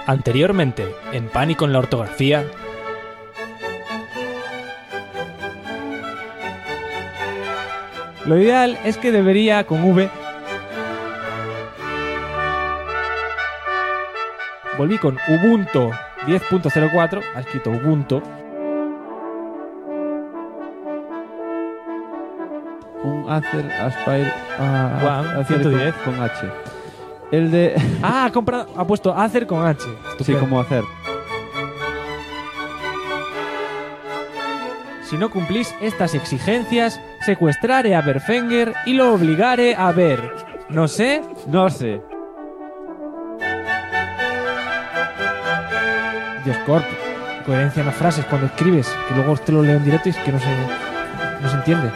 Anteriormente, en Pánico en la ortografía. Lo ideal es que debería con V. Volví con Ubuntu 10.04, ha escrito Ubuntu. Un Acer Aspire One, 110 con H. El de... ha puesto Acer con H. Sí, como hacer. Si no cumplís estas exigencias, secuestraré a Berfenger y lo obligaré a ver. No sé. Dios, Corp, coherencia en las frases cuando escribes, que luego te lo leo en directo y es que no se entiende.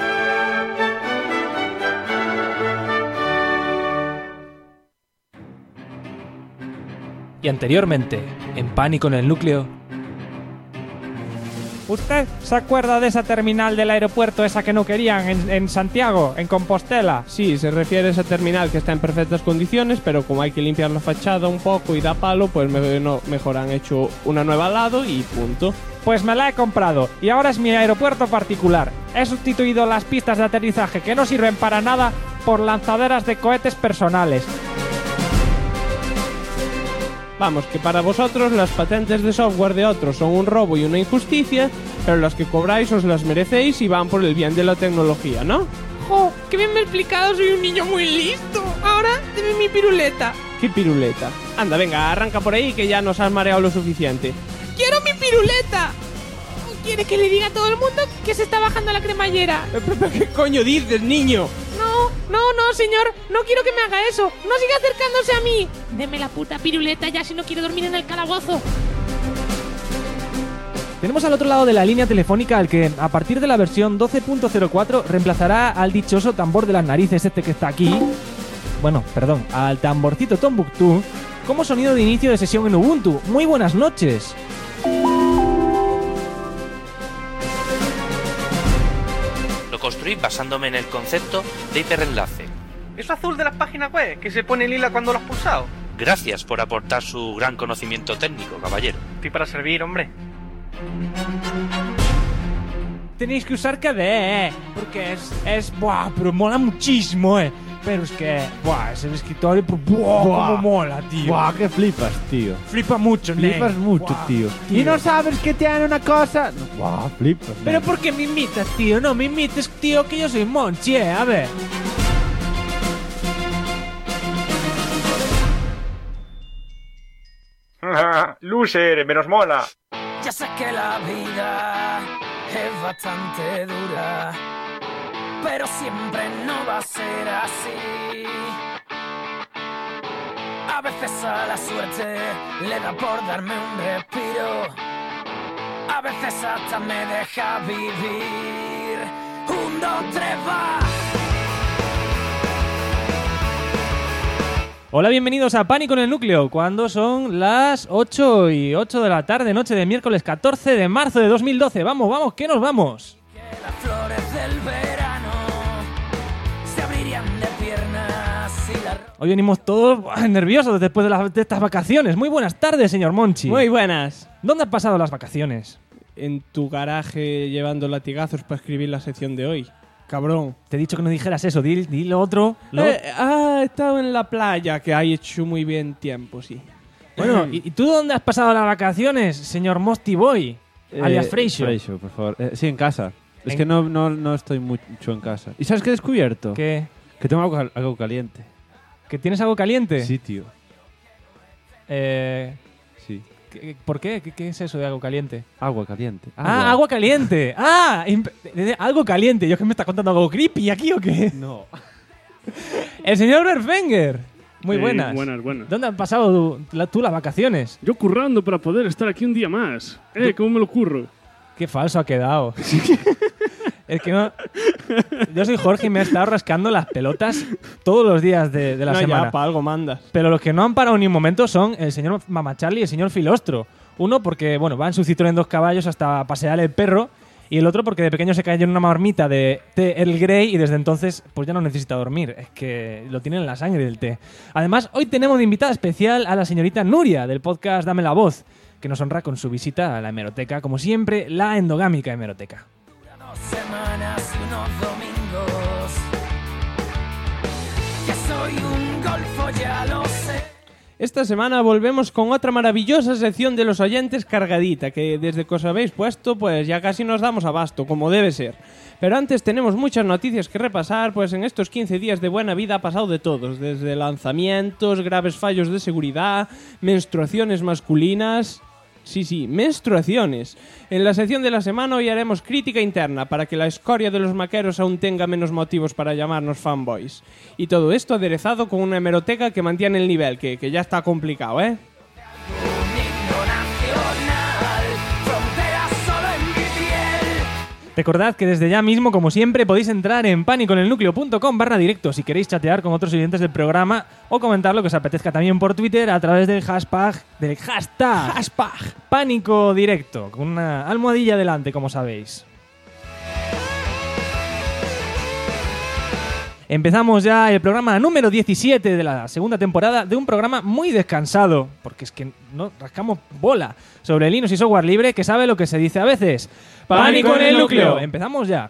Y anteriormente, en Pánico en el núcleo. ¿Usted se acuerda de esa terminal del aeropuerto, esa que no querían en Santiago, en Compostela? Sí, se refiere a esa terminal que está en perfectas condiciones, pero como hay que limpiar la fachada un poco y da palo, pues mejor han hecho una nueva al lado y punto. Pues me la he comprado y ahora es mi aeropuerto particular. He sustituido las pistas de aterrizaje que no sirven para nada por lanzaderas de cohetes personales. Vamos, que para vosotros las patentes de software de otros son un robo y una injusticia, pero las que cobráis os las merecéis y van por el bien de la tecnología, ¿no? ¡Jo! ¡Qué bien me he explicado! Soy un niño muy listo. Ahora, deme mi piruleta. ¿Qué piruleta? Anda, venga, arranca por ahí que ya nos has mareado lo suficiente. ¡Quiero mi piruleta! ¿O quiere que le diga a todo el mundo que se está bajando la cremallera? ¿Pero qué coño dices, niño? No, señor. No quiero que me haga eso. No siga acercándose a mí. Deme la puta piruleta ya si no quiero dormir en el calabozo. Tenemos al otro lado de la línea telefónica al que, a partir de la versión 12.04, reemplazará al dichoso tambor de las narices este que está aquí. Bueno, perdón, al tamborcito Tombuctú como sonido de inicio de sesión en Ubuntu. Muy buenas noches. Construí basándome en el concepto de hiperenlace. ¿Es azul de las páginas web que se pone lila cuando lo has pulsado? Gracias por aportar su gran conocimiento técnico, caballero. Estoy para servir, hombre. Tenéis que usar KDE, porque buah, pero mola muchísimo, Pero es que, buah, es el escritorio, buah, cómo mola, tío. Buah, que flipas, tío. Flipa mucho, Flipas mucho, buah, tío. tío. Y no sabes que tiene una cosa. Buah, flipas. Pero ¿por qué me imitas, tío? No me imites, tío, que yo soy Monchi, a ver. Loser, menos mola. Ya sé que la vida es bastante dura, pero siempre no va a ser así. A veces a la suerte le da por darme un respiro, a veces hasta me deja vivir. 1, 2, 3, va. Hola, bienvenidos a Pánico en el núcleo, cuando son las 8:08 de la tarde, noche de miércoles 14 de marzo de 2012. Vamos, que nos vamos. Las flores del verano se abrirían de piernas y la... Hoy venimos todos nerviosos después de estas vacaciones. Muy buenas tardes, señor Monchi. Muy buenas. ¿Dónde han pasado las vacaciones? En tu garaje llevando latigazos para escribir la sección de hoy. Cabrón. Te he dicho que no dijeras eso, di lo otro. He estado en la playa, que ha hecho muy bien tiempo, sí. Bueno, ¿y tú dónde has pasado las vacaciones, señor Mosty Boy? Alias Freixo. Freixo, por favor. Sí, en casa. Es que no estoy mucho en casa. ¿Y sabes qué he descubierto? ¿Qué? Que tengo algo caliente. ¿Que tienes algo caliente? Sí, tío. Sí. ¿Por qué? ¿Qué es eso de algo caliente? Agua caliente. Agua caliente. Algo caliente. ¿Yo que me estás contando algo creepy aquí o qué? No. El señor Berfenger. Muy buenas. Buenas. ¿Dónde han pasado tú las vacaciones? Yo currando para poder estar aquí un día más. ¿Cómo me lo curro? Qué falso ha quedado. Es que no... Yo soy Jorge y me he estado rascando las pelotas todos los días de la semana. Ya, para algo mandas. Pero los que no han parado ni un momento son el señor Mamacharly y el señor Filostro. Uno porque, bueno, va en su Citroën 2 caballos hasta pasear el perro. Y el otro porque de pequeño se cayó en una marmita de té Earl Grey y desde entonces pues ya no necesita dormir. Es que lo tiene en la sangre el té. Además, hoy tenemos de invitada especial a la señorita Nuria del podcast Dame la Voz, que nos honra con su visita a la hemeroteca, como siempre, la endogámica hemeroteca. Unas semanas y unos domingos, que soy un golfo, ya lo sé. Esta semana volvemos con otra maravillosa sección de los oyentes cargadita, que desde que os habéis puesto, pues ya casi nos damos abasto, como debe ser. Pero antes tenemos muchas noticias que repasar, pues en estos 15 días de buena vida ha pasado de todos, desde lanzamientos, graves fallos de seguridad, menstruaciones masculinas... Sí, menstruaciones. En la sección de la semana hoy haremos crítica interna para que la escoria de los maqueros aún tenga menos motivos para llamarnos fanboys. Y todo esto aderezado con una hemeroteca que mantiene el nivel, que ya está complicado, ¿eh? Recordad que desde ya mismo, como siempre, podéis entrar en paniconelnucleo.com/directo si queréis chatear con otros oyentes del programa o comentar lo que os apetezca también por Twitter a través del hashtag Pánico Directo, con una almohadilla delante, como sabéis. Empezamos ya el programa número 17 de la segunda temporada de un programa muy descansado, porque es que no rascamos bola, sobre Linux y software libre que sabe lo que se dice a veces. ¡Pánico en el núcleo! Empezamos ya.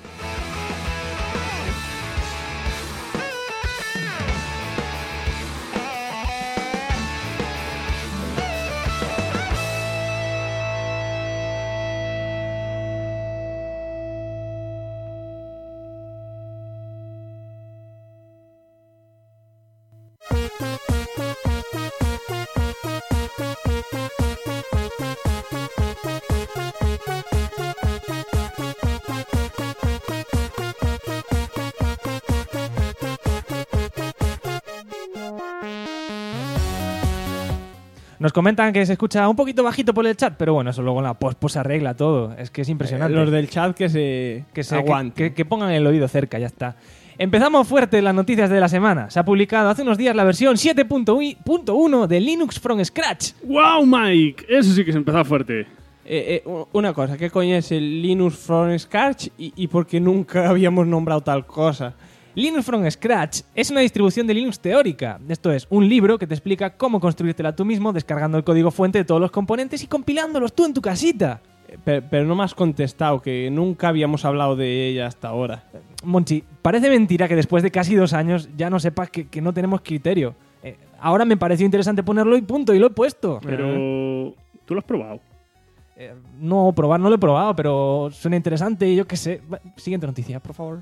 Nos comentan que se escucha un poquito bajito por el chat, pero bueno, eso luego en la post se arregla todo. Es que es impresionante. Los del chat que se aguanten. Que pongan el oído cerca, ya está. Empezamos fuerte las noticias de la semana. Se ha publicado hace unos días la versión 7.1 de Linux from Scratch. ¡Wow, Mike! Eso sí que se empezó fuerte. Una cosa, ¿qué coño es el Linux from Scratch y por qué nunca habíamos nombrado tal cosa? Linux from Scratch es una distribución de Linux teórica. Esto es, un libro que te explica cómo construírtela tú mismo descargando el código fuente de todos los componentes y compilándolos tú en tu casita. Pero no me has contestado, que nunca habíamos hablado de ella hasta ahora. Monchi, parece mentira que después de casi 2 años ya no sepas que no tenemos criterio. Ahora me pareció interesante ponerlo y punto, y lo he puesto. Pero... ¿tú lo has probado? No, probar no lo he probado, pero suena interesante y yo qué sé. Siguiente noticia, por favor.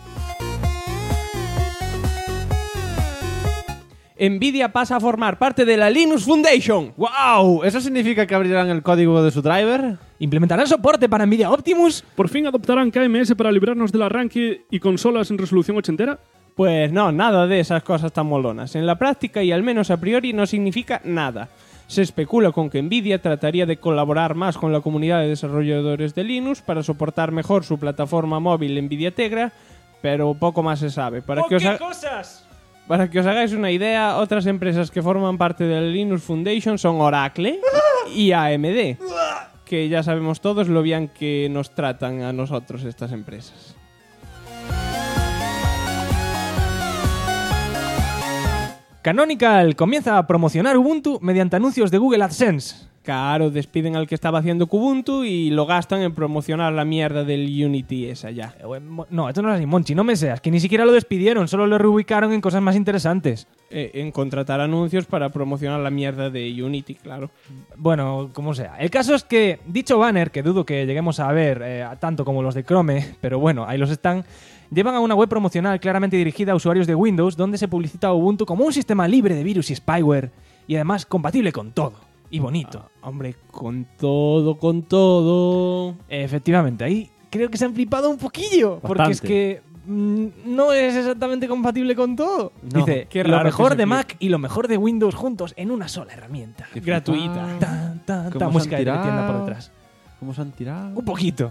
Nvidia pasa a formar parte de la Linux Foundation. ¡Wow! ¿Eso significa que abrirán el código de su driver? ¿Implementarán soporte para Nvidia Optimus? ¿Por fin adoptarán KMS para librarnos del arranque y consolas en resolución ochentera? Pues no, nada de esas cosas tan molonas. En la práctica y al menos a priori no significa nada. Se especula con que Nvidia trataría de colaborar más con la comunidad de desarrolladores de Linux para soportar mejor su plataforma móvil Nvidia Tegra, pero poco más se sabe. Para que os hagáis una idea, otras empresas que forman parte de la Linux Foundation son Oracle y AMD, que ya sabemos todos lo bien que nos tratan a nosotros estas empresas. Canonical comienza a promocionar Ubuntu mediante anuncios de Google AdSense. Claro, despiden al que estaba haciendo Kubuntu y lo gastan en promocionar la mierda del Unity esa ya. No, esto no es así, Monchi, no me seas, que ni siquiera lo despidieron, solo lo reubicaron en cosas más interesantes. En contratar anuncios para promocionar la mierda de Unity, claro. Bueno, como sea. El caso es que dicho banner, que dudo que lleguemos a ver tanto como los de Chrome, pero bueno, ahí los están, llevan a una web promocional claramente dirigida a usuarios de Windows, donde se publicita Ubuntu como un sistema libre de virus y spyware, y además compatible con todo. Y bonito. Hombre, con todo. Efectivamente, ahí creo que se han flipado un poquillo. Bastante. Porque es que no es exactamente compatible con todo. No, dice, qué lo raro mejor que se de flipe. Mac y lo mejor de Windows juntos en una sola herramienta. Gratuita. Tanta música de tienda por detrás. ¿Cómo se han tirado? Un poquito.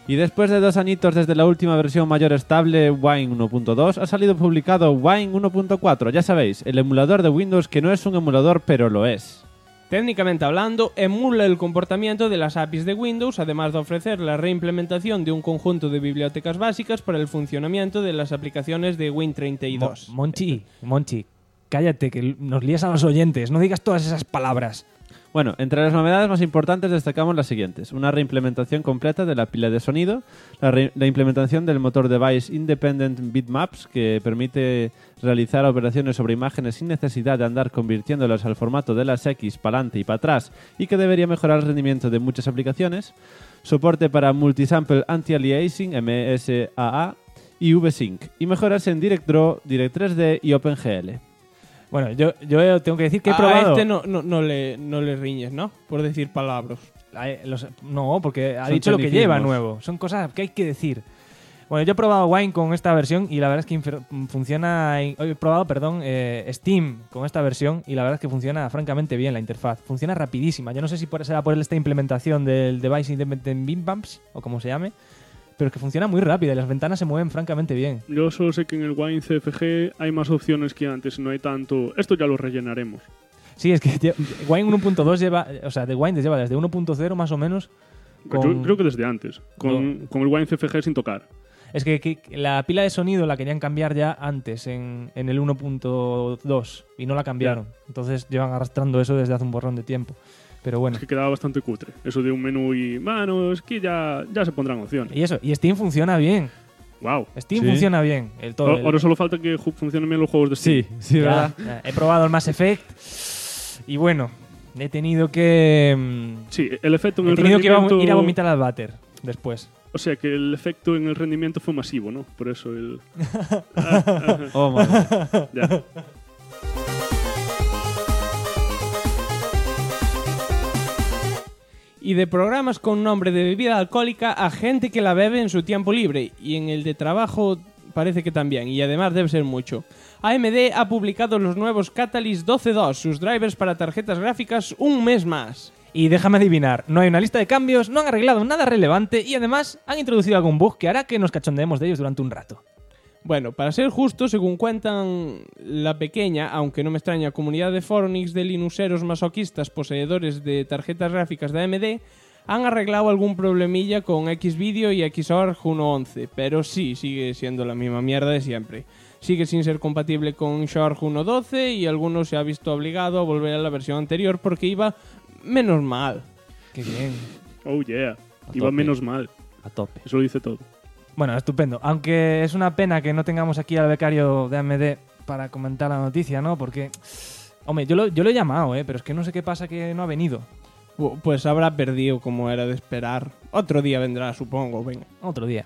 Y después de 2 añitos desde la última versión mayor estable, Wine 1.2, ha salido publicado Wine 1.4. Ya sabéis, el emulador de Windows que no es un emulador, pero lo es. Técnicamente hablando, emula el comportamiento de las APIs de Windows, además de ofrecer la reimplementación de un conjunto de bibliotecas básicas para el funcionamiento de las aplicaciones de Win32. Monchi, cállate, que nos lías a los oyentes. No digas todas esas palabras. Bueno, entre las novedades más importantes destacamos las siguientes. Una reimplementación completa de la pila de sonido, la implementación del motor Device Independent Bitmaps, que permite realizar operaciones sobre imágenes sin necesidad de andar convirtiéndolas al formato de las X para adelante y para atrás, y que debería mejorar el rendimiento de muchas aplicaciones, soporte para Multisample Anti-Aliasing, MSAA, y VSync, y mejoras en DirectDraw, Direct3D y OpenGL. Bueno, yo tengo que decir que he A probado... este no le riñes, ¿no? Por decir palabras. No, porque ha Son dicho lo que lleva tecnicismos. nuevo. Son cosas que hay que decir. Bueno, yo he probado Wine con esta versión y la verdad es que funciona... He probado, Steam con esta versión y la verdad es que funciona francamente bien la interfaz. Funciona rapidísima. Yo no sé si será por esta implementación del Device Independent Bitmaps o como se llame, pero es que funciona muy rápido y las ventanas se mueven francamente bien. Yo solo sé que en el Wine CFG hay más opciones que antes, no hay tanto... Esto ya lo rellenaremos. Sí, es que Wine 1.2 lleva... O sea, The Wine lleva desde 1.0 más o menos. Yo creo que desde antes, con el Wine CFG sin tocar. Es que la pila de sonido la querían cambiar ya antes, en el 1.2, y no la cambiaron. Entonces llevan arrastrando eso desde hace un borrón de tiempo. Pero bueno. Es que quedaba bastante cutre. Eso de un menú y... Bueno, es que ya se pondrán opciones. Y eso, y Steam funciona bien. Wow. Steam funciona bien. Ahora solo falta que funcionen bien los juegos de Steam. Sí, ¿verdad? Ya, he probado el Mass Effect y bueno, he tenido que... Sí, el efecto en el He tenido que rendimiento... ir a vomitar al váter después. O sea, que el efecto en el rendimiento fue masivo, ¿no? Por eso el... Oh, madre. Ya. Y de programas con nombre de bebida alcohólica a gente que la bebe en su tiempo libre. Y en el de trabajo parece que también. Y además debe ser mucho. AMD ha publicado los nuevos Catalyst 12.2, sus drivers para tarjetas gráficas un mes más. Y déjame adivinar, no hay una lista de cambios, no han arreglado nada relevante y además han introducido algún bug que hará que nos cachondeemos de ellos durante un rato. Bueno, para ser justo, según cuentan la pequeña, aunque no me extraña, comunidad de Fornix de linuxeros masoquistas poseedores de tarjetas gráficas de AMD, han arreglado algún problemilla con Xvideo y Xorg 1.11, pero sí, sigue siendo la misma mierda de siempre. Sigue sin ser compatible con Xorg 1.12 y algunos se ha visto obligado a volver a la versión anterior porque iba menos mal. Qué bien. Oh, yeah. A Iba tope. menos mal. A tope. Eso lo dice todo. Bueno, estupendo. Aunque es una pena que no tengamos aquí al becario de AMD para comentar la noticia, ¿no? Porque, hombre, yo lo he llamado, pero es que no sé qué pasa que no ha venido. Pues habrá perdido como era de esperar. Otro día vendrá, supongo, venga. Otro día.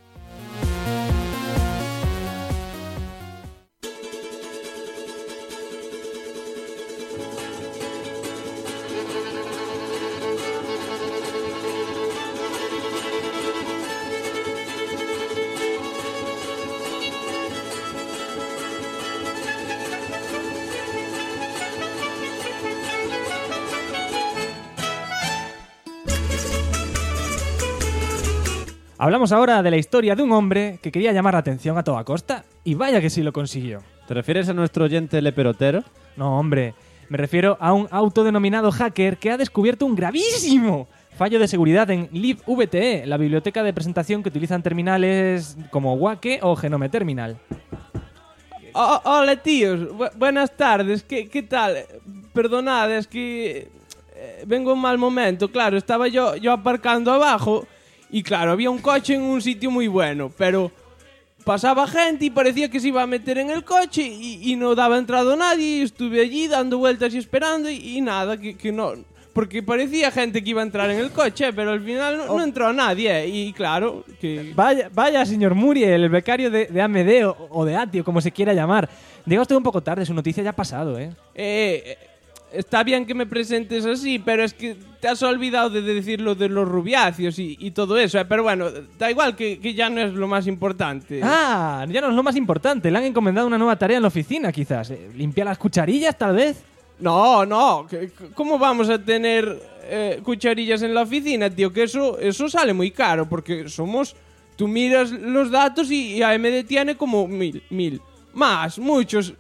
Hablamos ahora de la historia de un hombre que quería llamar la atención a toda costa y vaya que sí lo consiguió. ¿Te refieres a nuestro oyente leperotero? No, hombre, me refiero a un autodenominado hacker que ha descubierto un gravísimo fallo de seguridad en libVTE, la biblioteca de presentación que utilizan terminales como Wake o Genome Terminal. Hola tíos, buenas tardes, ¿qué tal? Perdonad, es que vengo en mal momento, claro, estaba yo aparcando abajo y claro, había un coche en un sitio muy bueno, pero pasaba gente y parecía que se iba a meter en el coche y no daba entrada a nadie y estuve allí dando vueltas y esperando y nada, que no... Porque parecía gente que iba a entrar en el coche, pero al final no entró nadie. Y claro, que... Vaya, señor Muriel, el becario de AMD o de ATI, o como se quiera llamar. Llega usted un poco tarde, su noticia ya ha pasado, Está bien que me presentes así, pero es que te has olvidado de decir lo de los rubiáceos y todo eso. Pero bueno, da igual que ya no es lo más importante. Ah, ya no es lo más importante. Le han encomendado una nueva tarea en la oficina, quizás. ¿Limpiar las cucharillas, tal vez? No, ¿cómo vamos a tener cucharillas en la oficina, tío, que eso sale muy caro, porque tú miras los datos y AMD tiene como 1000. Más, muchos...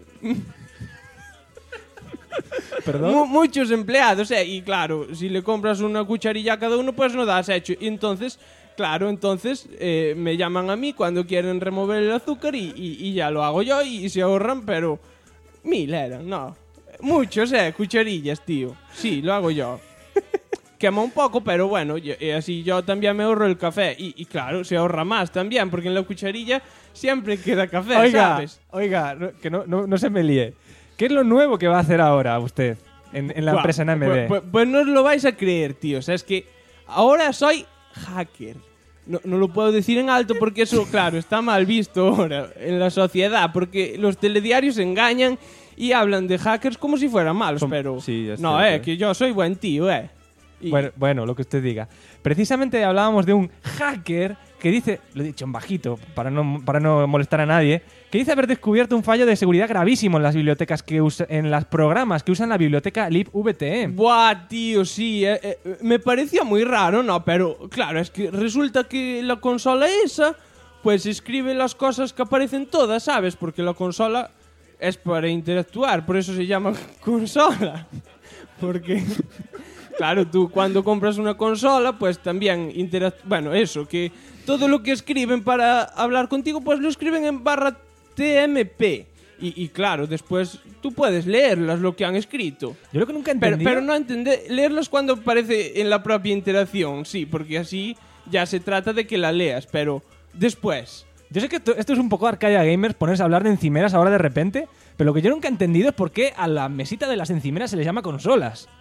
¿Perdón? Muchos empleados, y claro, si le compras una cucharilla a cada uno, pues no das hecho. Y entonces, claro, me llaman a mí cuando quieren remover el azúcar y ya lo hago yo y se ahorran, pero 1000 eran, no. Muchos, cucharillas, tío. Sí, lo hago yo. Quema un poco, pero bueno, así yo también me ahorro el café. Y claro, se ahorra más también, porque en la cucharilla siempre queda café, ¿sabes? Oiga, que no se me líe. ¿Qué es lo nuevo que va a hacer ahora usted en la empresa en AMD? Pues no os lo vais a creer, tío. O sea, es que ahora soy hacker. No lo puedo decir en alto porque eso, claro, está mal visto ahora en la sociedad. Porque los telediarios engañan y hablan de hackers como si fueran malos. Pero sí, no, que yo soy buen tío, Y... Bueno, lo que usted diga. Precisamente hablábamos de un hacker que dice, lo he dicho en bajito para no molestar a nadie, que dice haber descubierto un fallo de seguridad gravísimo en las bibliotecas en los programas que usan la biblioteca libVTE. Buah, tío, sí, me parecía muy raro, ¿no? Pero claro, es que resulta que la consola esa, pues escribe las cosas que aparecen todas, ¿sabes? Porque la consola es para interactuar, por eso se llama consola. Porque... Claro, tú cuando compras una consola, pues también bueno, eso, que todo lo que escriben para hablar contigo, pues lo escriben en /TMP. Y claro, después tú puedes leerlas, lo que han escrito. Yo lo que nunca entendí... Pero no leerlas cuando aparece en la propia interacción, sí, porque así ya se trata de que la leas, pero después... Yo sé que esto es un poco Arcadia Gamers, ponerse a hablar de encimeras ahora de repente, pero lo que yo nunca he entendido es por qué a la mesita de las encimeras se les llama consolas.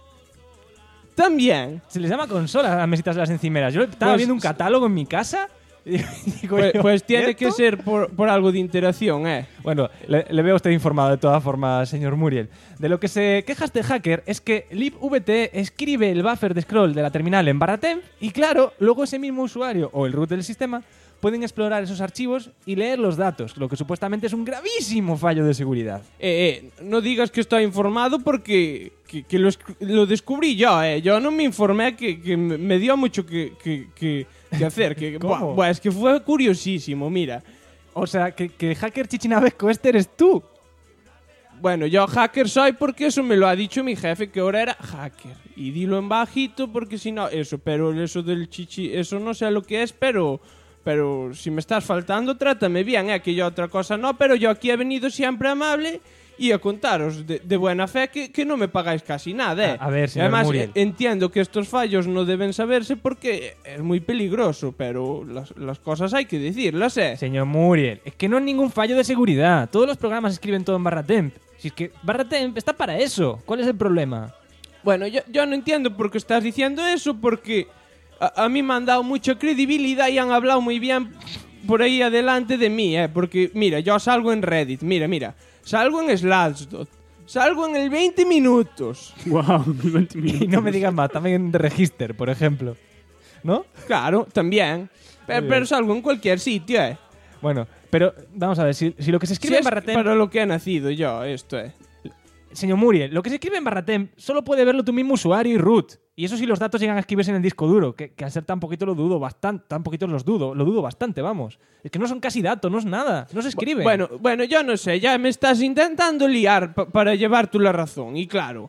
También. Se les llama consolas a las mesitas de las encimeras. Yo estaba viendo un catálogo en mi casa y digo pues tiene que ser por algo de interacción, Bueno, le veo a usted informado de todas formas, señor Muriel. De lo que se queja este hacker es que libVTE escribe el buffer de scroll de la terminal en /temp y claro, luego ese mismo usuario o el root del sistema pueden explorar esos archivos y leer los datos, lo que supuestamente es un gravísimo fallo de seguridad. No digas que estoy informado porque que lo descubrí yo, Yo no me informé que me dio mucho que hacer. ¿Cómo? Es que fue curiosísimo, mira. O sea, que el hacker chichinabesco este eres tú. Bueno, yo hacker soy porque eso me lo ha dicho mi jefe, que ahora era hacker. Y dilo en bajito porque si no, eso. Pero eso del chichi, eso no sé lo que es, pero si me estás faltando, trátame bien, que yo otra cosa no, pero yo aquí he venido siempre amable y a contaros de buena fe que no me pagáis casi nada, A ver, señor Además, Muriel. Entiendo que estos fallos no deben saberse porque es muy peligroso, pero las cosas hay que decirlas, Señor Muriel, es que no es ningún fallo de seguridad. Todos los programas escriben todo en /temp. Si es que /temp está para eso. ¿Cuál es el problema? Bueno, yo no entiendo por qué estás diciendo eso, porque a mí me han dado mucha credibilidad y han hablado muy bien por ahí adelante de mí, porque mira, yo salgo en Reddit, mira, salgo en Slashdot, salgo en el 20 minutos. Wow, 20 minutos. Y no me digas más, también en The Register, por ejemplo. ¿No? Claro, también. Pero salgo en cualquier sitio, Bueno, pero vamos a ver, si lo que se escribe en /temp... para lo que he nacido yo, esto Señor Muriel, lo que se escribe en /temp solo puede verlo tu mismo usuario y root. Y eso si los datos llegan a escribirse en el disco duro, que al ser tan poquito lo dudo bastante, lo dudo bastante, vamos. Es que no son casi datos, no es nada, no se escribe. Bueno, yo no sé, ya me estás intentando liar para llevar tú la razón. Y claro,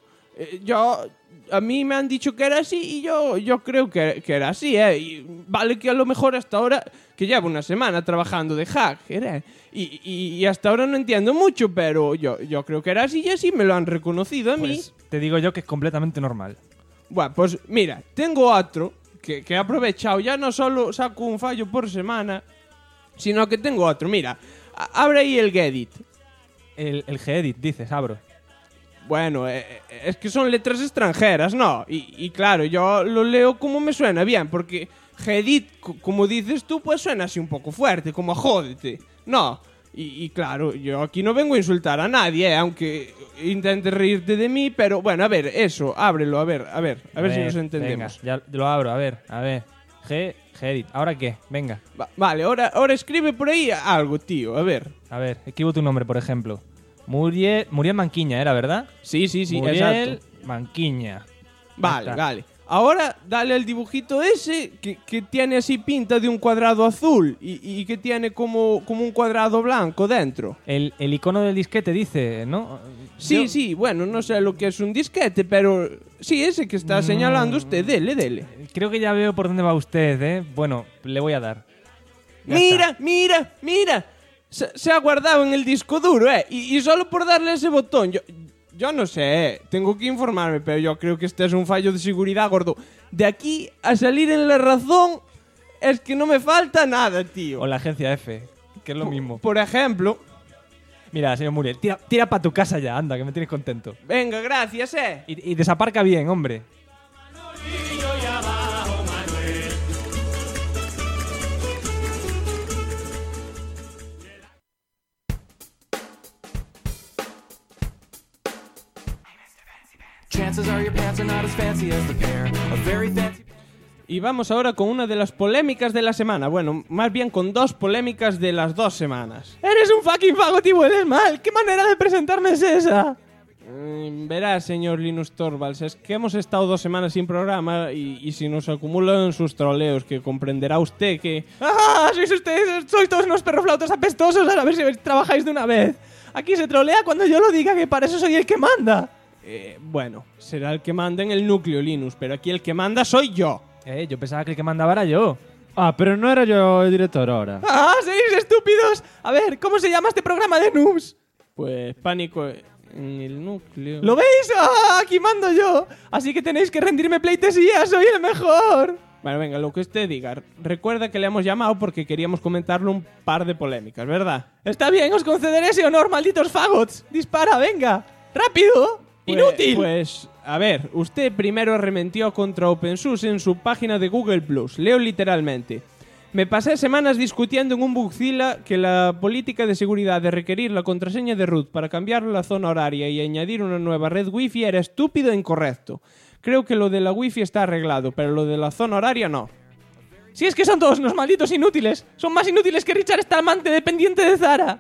a mí me han dicho que era así y yo creo que era así, Y vale que a lo mejor hasta ahora, que llevo una semana trabajando de hacker, Y hasta ahora no entiendo mucho, pero yo creo que era así y así me lo han reconocido a mí. Pues te digo yo que es completamente normal. Bueno, pues mira, tengo otro que he aprovechado. Ya no solo saco un fallo por semana, sino que tengo otro. Mira, abre ahí el Gedit. El Gedit, dices, abro. Bueno, es que son letras extranjeras, ¿no? Y claro, yo lo leo como me suena bien, porque Gedit, como dices tú, pues suena así un poco fuerte, como a jódete. No, y claro, yo aquí no vengo a insultar a nadie, aunque intentes reírte de mí, pero bueno, a ver, eso, ábrelo, a ver si nos entendemos. Venga, ya lo abro, a ver. Gedit, ¿ahora qué? Venga. Vale, ahora escribe por ahí algo, tío, a ver. A ver, escribo tu nombre, por ejemplo. Muriel Manquiña, ¿era verdad? Sí, Muriel exacto. Manquiña. Vale. ahora dale al dibujito ese que tiene así pinta de un cuadrado azul y que tiene como un cuadrado blanco dentro. El icono del disquete dice, ¿no? Sí, bueno, no sé lo que es un disquete, pero sí, ese que está señalando usted, dele. Creo que ya veo por dónde va usted, ¿eh? Bueno, le voy a dar. Ya está. Mira. Se ha guardado en el disco duro, ¿eh? Y solo por darle ese botón. Yo no sé, tengo que informarme, pero yo creo que este es un fallo de seguridad, gordo. De aquí a salir en La Razón es que no me falta nada, tío. O la agencia F, que es lo mismo. Por ejemplo... Mira, señor Muriel, tira para tu casa ya, anda, que me tienes contento. Venga, gracias, Y desaparca bien, hombre. Y vamos ahora con una de las polémicas de la semana. Bueno, más bien con 2 polémicas de las 2 semanas. ¡Eres un fucking fagot y hueles mal! ¿Qué manera de presentarme es esa? Verá, señor Linus Torvalds, es que hemos estado 2 semanas sin programa y si nos acumulan sus troleos, que comprenderá usted que... ¡Ah! Sois todos unos perroflautos apestosos. A ver si trabajáis de una vez. Aquí se trolea cuando yo lo diga, que para eso soy el que manda. Bueno, será el que manda en el núcleo, Linus, pero aquí el que manda soy yo. Yo pensaba que el que mandaba era yo. Ah, pero no era yo el director ahora. ¡Ah, sois estúpidos! A ver, ¿cómo se llama este programa de noobs? Pues Pánico en el núcleo. ¿Lo veis? ¡Ah, aquí mando yo! Así que tenéis que rendirme pleitesía, soy el mejor. Bueno, venga, lo que usted diga. Recuerda que le hemos llamado porque queríamos comentarle un par de polémicas, ¿verdad? Está bien, os concederé ese honor, malditos fagots. Dispara, venga. ¡Rápido! ¡Inútil! Pues, a ver, usted primero arremetió contra OpenSUSE en su página de Google+. Leo literalmente. Me pasé semanas discutiendo en un Bugzilla que la política de seguridad de requerir la contraseña de root para cambiar la zona horaria y añadir una nueva red wifi era estúpido e incorrecto. Creo que lo de la wifi está arreglado, pero lo de la zona horaria no. Si es que son todos unos malditos inútiles. Son más inútiles que Richard Stallman, dependiente de Zara.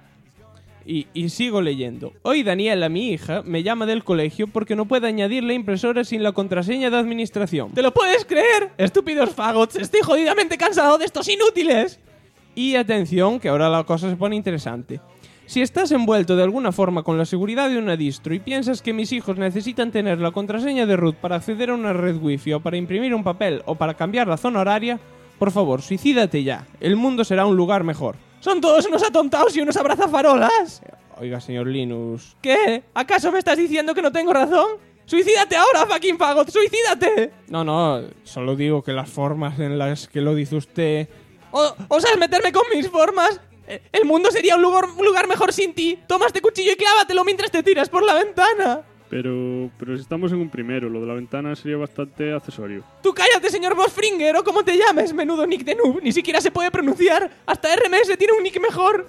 Y sigo leyendo. Hoy Daniela, mi hija, me llama del colegio porque no puede añadir la impresora sin la contraseña de administración. ¿Te lo puedes creer? Estúpidos fagots, estoy jodidamente cansado de estos inútiles. Y atención, que ahora la cosa se pone interesante. Si estás envuelto de alguna forma con la seguridad de una distro y piensas que mis hijos necesitan tener la contraseña de root para acceder a una red wifi o para imprimir un papel o para cambiar la zona horaria, por favor, suicídate ya. El mundo será un lugar mejor. Son todos unos atontados y unos abrazafarolas. Oiga, señor Linus. ¿Qué? ¿Acaso me estás diciendo que no tengo razón? ¡Suicídate ahora, fucking fagot! ¡Suicídate! No, solo digo que las formas en las que lo dice usted... ¿Osas meterme con mis formas? El mundo sería un lugar mejor sin ti. Toma este cuchillo y clávatelo mientras te tiras por la ventana. Pero si estamos en un primero, lo de la ventana sería bastante accesorio. ¡Tú cállate, señor Bosfringer, o como te llames, menudo nick de noob! Ni siquiera se puede pronunciar. Hasta RMS tiene un nick mejor.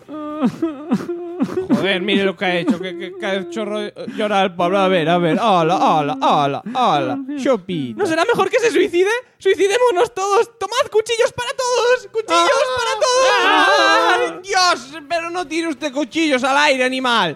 Joder, mire lo que ha hecho. Que ha hecho llorar al Pablo. A ver. ¡Hala! Shopita. ¿No será mejor que se suicide? ¡Suicidémonos todos! ¡Tomad cuchillos para todos! ¡Cuchillos para todos! ¡Ay, Dios! Pero no tire usted cuchillos al aire, animal.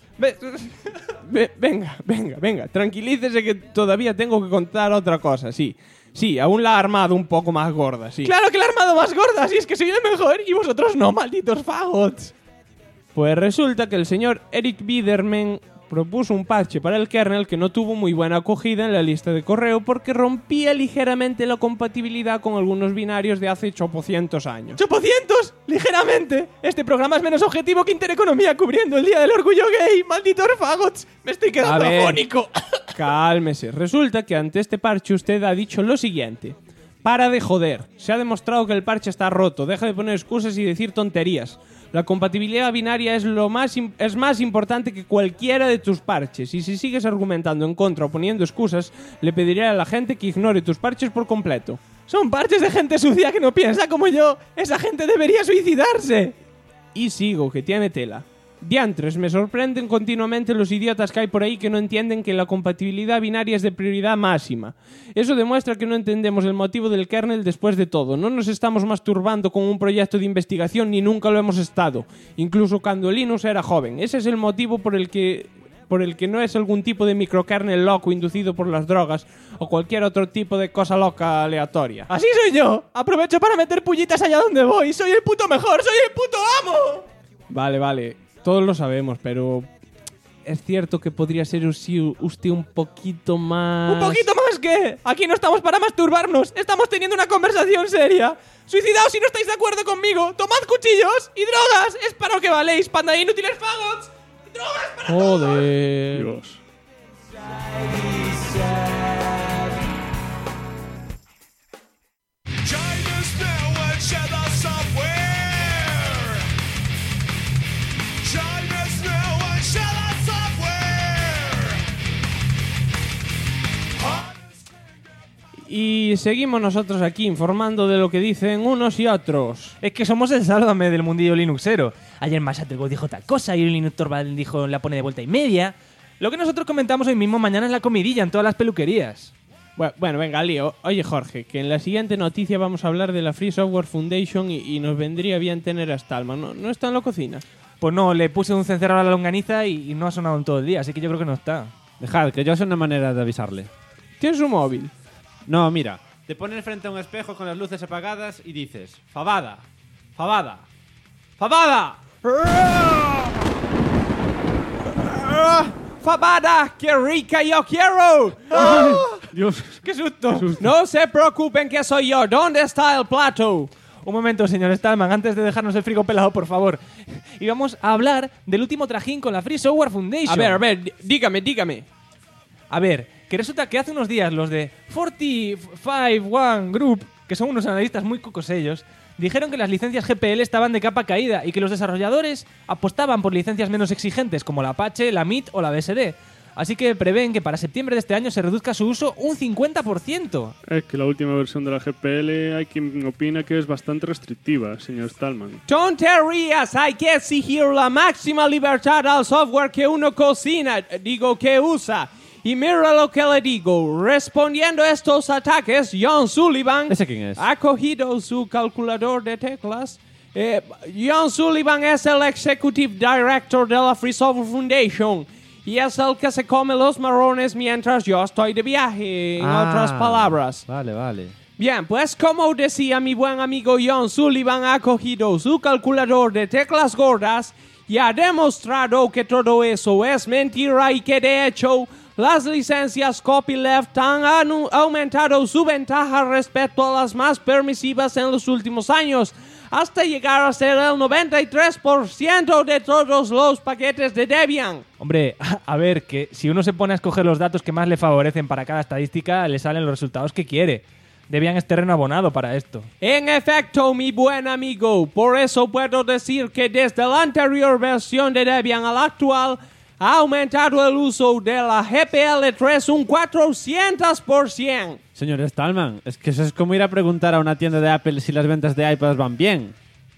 Venga, tranquilícese que todavía tengo que contar otra cosa, sí, aún la ha armado un poco más gorda, sí. ¡Claro que la ha armado más gorda! ¡Si es que soy el mejor y vosotros no, malditos fagots! Pues resulta que el señor Eric Biederman propuso un parche para el kernel que no tuvo muy buena acogida en la lista de correo porque rompía ligeramente la compatibilidad con algunos binarios de hace 800 años. ¡800! ¡Ligeramente! Este programa es menos objetivo que Intereconomía cubriendo el Día del Orgullo Gay. ¡Malditos fagots! ¡Me estoy quedando afónico! Cálmese. Resulta que ante este parche usted ha dicho lo siguiente. Para de joder. Se ha demostrado que el parche está roto. Deja de poner excusas y decir tonterías. La compatibilidad binaria es más importante que cualquiera de tus parches. Y si sigues argumentando en contra o poniendo excusas, le pediré a la gente que ignore tus parches por completo. Son parches de gente sucia que no piensa como yo. Esa gente debería suicidarse. Y sigo, que tiene tela. Diantres, me sorprenden continuamente los idiotas que hay por ahí que no entienden que la compatibilidad binaria es de prioridad máxima. Eso demuestra que no entendemos el motivo del kernel después de todo. No nos estamos masturbando con un proyecto de investigación ni nunca lo hemos estado. Incluso cuando Linus era joven. Ese es el motivo por el que por el que no es algún tipo de microkernel loco inducido por las drogas o cualquier otro tipo de cosa loca aleatoria. ¡Así soy yo! Aprovecho para meter pullitas allá donde voy. ¡Soy el puto mejor! ¡Soy el puto amo! Vale, todos lo sabemos, pero es cierto que podría ser usted un poquito más... ¿Un poquito más qué? Aquí no estamos para masturbarnos. Estamos teniendo una conversación seria. Suicidaos si no estáis de acuerdo conmigo. Tomad cuchillos y drogas. Es para lo que valéis, panda de inútiles fagots. Drogas para Joder. Dios. Y seguimos nosotros aquí informando de lo que dicen unos y otros. Es que somos el Sálvame del mundillo linuxero. Ayer Masatrego dijo tal cosa y el Linux Torvald dijo la pone de vuelta y media. Lo que nosotros comentamos hoy mismo mañana en la comidilla en todas las peluquerías. Bueno, venga, lío. Oye, Jorge, que en la siguiente noticia vamos a hablar de la Free Software Foundation y nos vendría bien tener a Stallman. ¿No está en la cocina? Pues no, le puse un cencerro a la longaniza y no ha sonado en todo el día, así que yo creo que no está. Dejad, que yo sé una manera de avisarle. ¿Tienes un móvil? No, mira, te pones frente a un espejo con las luces apagadas y dices: Fabada, Fabada, Fabada. ¡Fabada! ¡Qué rica yo quiero! Dios. ¡Qué susto! No se preocupen que soy yo. ¿Dónde está el plato? Un momento, señor Stallman, antes de dejarnos el frigo pelado, por favor. Y vamos a hablar del último trajín con la Free Software Foundation. A ver, dígame. A ver, que resulta que hace unos días los de 451 Group, que son unos analistas muy cocos ellos, dijeron que las licencias GPL estaban de capa caída y que los desarrolladores apostaban por licencias menos exigentes como la Apache, la MIT o la BSD. Así que prevén que para septiembre de este año se reduzca su uso un 50%. Es que la última versión de la GPL hay quien opina que es bastante restrictiva, señor Stallman. Tonterías, hay que exigir la máxima libertad al software que uno cocina, que usa. Y mira lo que le digo, respondiendo a estos ataques, John Sullivan ¿Ese quién es? ha cogido su calculador de teclas. John Sullivan es el Executive Director de la Free Software Foundation y es el que se come los marrones mientras yo estoy de viaje, en otras palabras. Vale. Bien, pues como decía mi buen amigo John Sullivan, ha cogido su calculador de teclas gordas y ha demostrado que todo eso es mentira y que de hecho las licencias copyleft han aumentado su ventaja respecto a las más permisivas en los últimos años, hasta llegar a ser el 93% de todos los paquetes de Debian. Hombre, a ver, que si uno se pone a escoger los datos que más le favorecen para cada estadística, le salen los resultados que quiere. Debian es terreno abonado para esto. En efecto, mi buen amigo, por eso puedo decir que desde la anterior versión de Debian a la actual, ha aumentado el uso de la GPL3 un 400%. Señor Stallman, es que eso es como ir a preguntar a una tienda de Apple si las ventas de iPads van bien.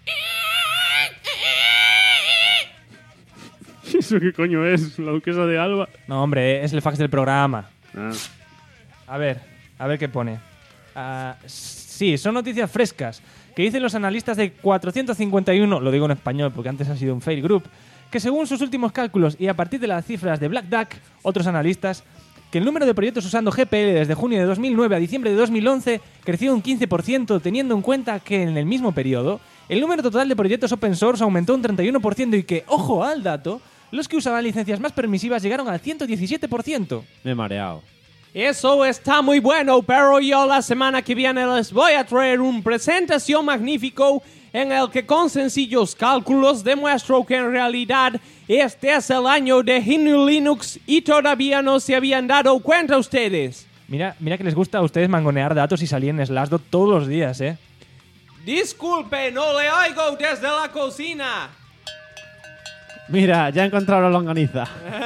¿Eso qué coño es? ¿La duquesa de Alba? No, hombre, es el fax del programa. Ah. A ver qué pone. Sí, son noticias frescas que dicen los analistas de 451, lo digo en español porque antes ha sido un fail group, que según sus últimos cálculos y a partir de las cifras de Black Duck, otros analistas, que el número de proyectos usando GPL desde junio de 2009 a diciembre de 2011 creció un 15%, teniendo en cuenta que en el mismo periodo el número total de proyectos open source aumentó un 31% y que, ojo al dato, los que usaban licencias más permisivas llegaron al 117%. Me he mareado. Eso está muy bueno, pero yo la semana que viene les voy a traer una presentación magnífico en el que con sencillos cálculos demuestro que en realidad este es el año de GNU Linux y todavía no se habían dado cuenta ustedes. Mira que les gusta a ustedes mangonear datos y salir en Slashdot todos los días, ¿eh? Disculpe, no le oigo desde la cocina. Mira, ya he encontrado la longaniza.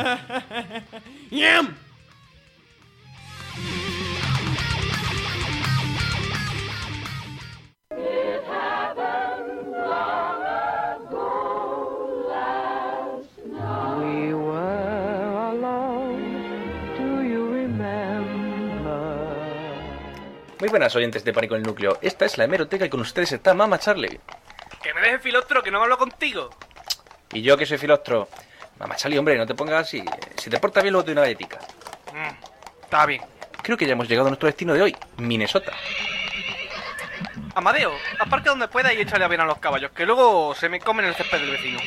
¡Yam! Muy buenas oyentes de Pánico en el Núcleo. Esta es la hemeroteca y con ustedes está Mama Charlie. Que me deje filostro, que no hablo contigo. Y yo que soy filostro. Mamá, Chali, hombre, no te pongas así. Si te portas bien, luego te doy una galletica. Está bien. Creo que ya hemos llegado a nuestro destino de hoy, Minnesota. Amadeo, aparca donde pueda y échale a ver a los caballos, que luego se me comen el césped del vecino.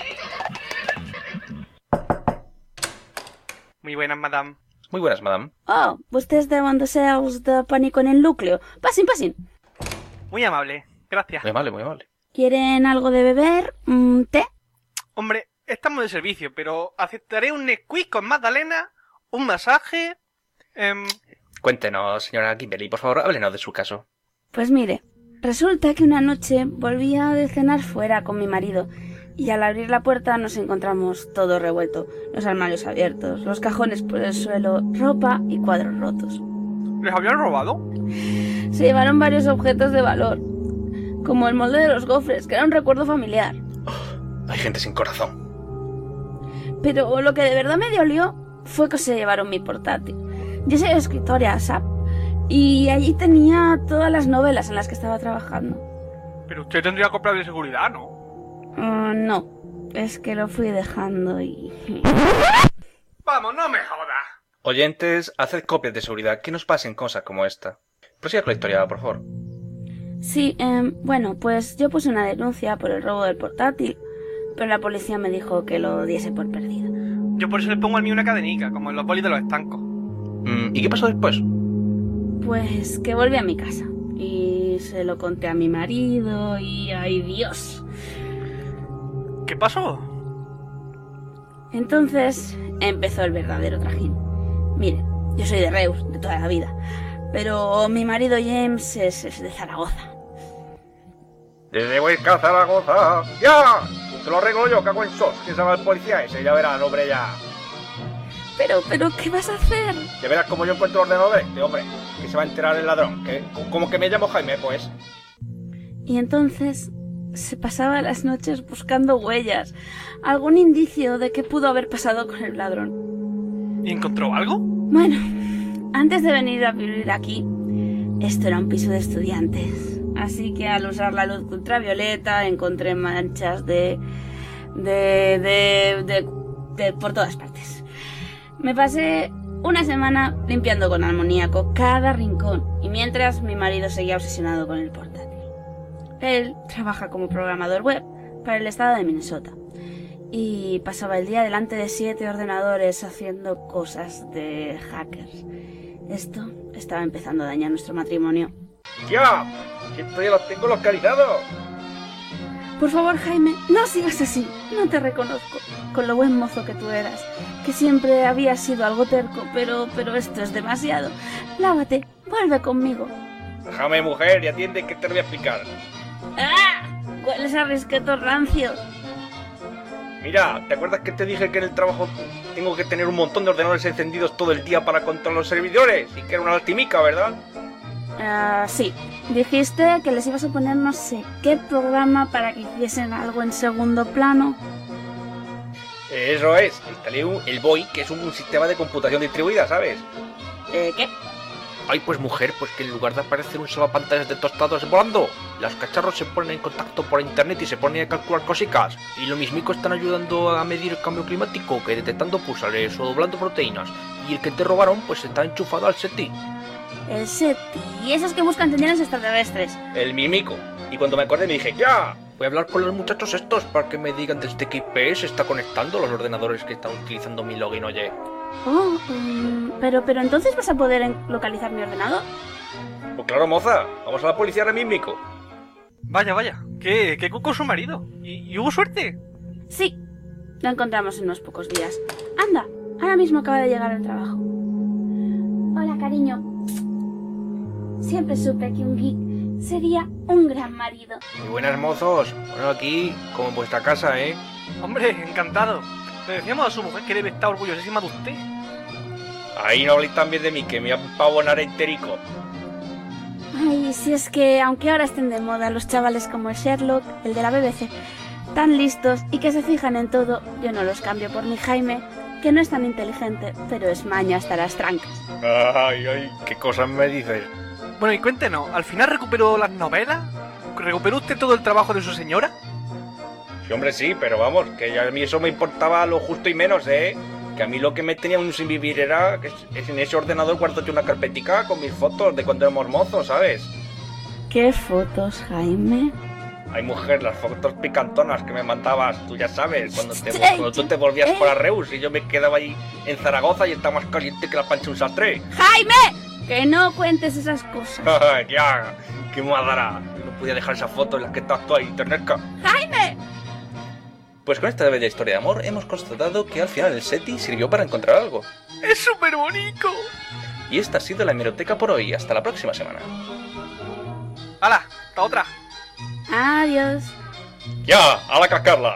Muy buenas, madame. Muy buenas, madame. Oh, vostès deuen de ser els de Pánico en el Núcleo. Passin, passin. Muy amable, gracias. Muy amable, muy amable. ¿Quieren algo de beber? ¿Té? Hombre, estamos de servicio, pero aceptaré un Nesquik con magdalena, un masaje... Cuéntenos, señora Kimberly, por favor, háblenos de su caso. Pues mire, resulta que una noche volvía de cenar fuera con mi marido y al abrir la puerta nos encontramos todo revuelto, los armarios abiertos, los cajones por el suelo, ropa y cuadros rotos. ¿Les habían robado? Se llevaron varios objetos de valor, como el molde de los gofres, que era un recuerdo familiar. Hay gente sin corazón. Pero lo que de verdad me dolió fue que se llevaron mi portátil. Yo soy escritora, SAP, y allí tenía todas las novelas en las que estaba trabajando. Pero usted tendría copia de seguridad, ¿no? No, es que lo fui dejando y... Vamos, no me jodas. Oyentes, haced copias de seguridad, que nos pasen cosas como esta. Prosiga con la historia, por favor. Sí, bueno, pues yo puse una denuncia por el robo del portátil, pero la policía me dijo que lo diese por perdido. Yo por eso le pongo al mío una cadenica, como en los bolis de los estancos. ¿Y qué pasó después? Pues que volví a mi casa y se lo conté a mi marido y... ¡ay, Dios! ¿Qué pasó? Entonces empezó el verdadero trajín. Mire, yo soy de Reus, de toda la vida, pero mi marido James es de Zaragoza. Desde Huesca a Zaragoza. ¡Ya! Te lo arreglo yo, cago en sos. Que se llama el policía ese, ya verás, hombre, ya. Pero, ¿qué vas a hacer? Ya verás como yo encuentro el ordenador este, hombre. Que se va a enterar el ladrón. Que, como que me llamo Jaime, pues. Y entonces se pasaba las noches buscando huellas, algún indicio de qué pudo haber pasado con el ladrón. ¿Y encontró algo? Bueno, antes de venir a vivir aquí, esto era un piso de estudiantes. Así que al usar la luz ultravioleta encontré manchas de por todas partes. Me pasé una semana limpiando con amoníaco cada rincón y mientras mi marido seguía obsesionado con el portátil. Él trabaja como programador web para el estado de Minnesota y pasaba el día delante de 7 ordenadores haciendo cosas de hackers. Esto estaba empezando a dañar nuestro matrimonio. ¡Ya! ¡Esto ya lo tengo localizado! Por favor, Jaime, no sigas así. No te reconozco, con lo buen mozo que tú eras, que siempre habías sido algo terco, pero esto es demasiado. Lávate, vuelve conmigo. Déjame, mujer, y atiende que te voy a explicar. ¡Ah! Hueles a risquetos rancios. Mira, ¿te acuerdas que te dije que en el trabajo tengo que tener un montón de ordenadores encendidos todo el día para controlar los servidores? Y que era una lastimica, ¿verdad? Sí. Dijiste que les ibas a poner no sé qué programa para que hiciesen algo en segundo plano. Eso es. Instalé el VoIP, que es un sistema de computación distribuida, ¿sabes? ¿Qué? Ay, pues mujer, pues que en lugar de aparecer un salvapantallas de tostados volando, los cacharros se ponen en contacto por internet y se ponen a calcular cositas. Y lo mismico están ayudando a medir el cambio climático, que detectando pulsares o doblando proteínas. Y el que te robaron, pues está enchufado al SETI. El SETI, y esos que buscan señales extraterrestres. El mimico. Y cuando me acordé me dije, ¡ya! Voy a hablar con los muchachos estos para que me digan desde qué IP se está conectando los ordenadores que están utilizando mi login, oye. Oh, pero entonces vas a poder localizar mi ordenador. Pues claro, moza. Vamos a la policía ahora mismico. Vaya, qué cuco su marido. ¿Y hubo suerte? Sí, lo encontramos en unos pocos días. Anda, ahora mismo acaba de llegar al trabajo. Hola, cariño. Siempre supe que un geek sería un gran marido. Muy buenas, mozos. Bueno, aquí, como en vuestra casa, ¿eh? Hombre, encantado. Le decíamos a su mujer que debe estar orgullosísima de usted. Ahí no habléis tan bien de mí, que me voy a pavonar entérico. Ay, si es que, aunque ahora estén de moda los chavales como el Sherlock, el de la BBC, tan listos y que se fijan en todo, yo no los cambio por mi Jaime, que no es tan inteligente, pero es maña hasta las trancas. Ay, qué cosas me dices. Bueno, y cuéntenos, ¿al final recuperó las novelas? ¿Recuperó usted todo el trabajo de su señora? Sí, hombre, sí, pero vamos, que a mí eso me importaba lo justo y menos, ¿eh? Que a mí lo que me tenía un sin vivir era que en ese ordenador guardarte una carpetica con mis fotos de cuando éramos mozos, ¿sabes? ¿Qué fotos, Jaime? Ay, mujer, las fotos picantonas que me mandabas, tú ya sabes, cuando tú te volvías por Reus y yo me quedaba ahí en Zaragoza y estaba más caliente que la pancha de un sastre. ¡Jaime! Que no cuentes esas cosas. Ya, qué madara. No podía dejar esa foto en la que estás tú ahí, internetka. ¡Jaime! Pues con esta bella historia de amor hemos constatado que al final el SETI sirvió para encontrar algo. ¡Es súper bonito! Y esta ha sido la hemeroteca por hoy. Hasta la próxima semana. ¡Hala! ¡Hasta otra! Adiós. ¡Ya! ¡A la cascarla!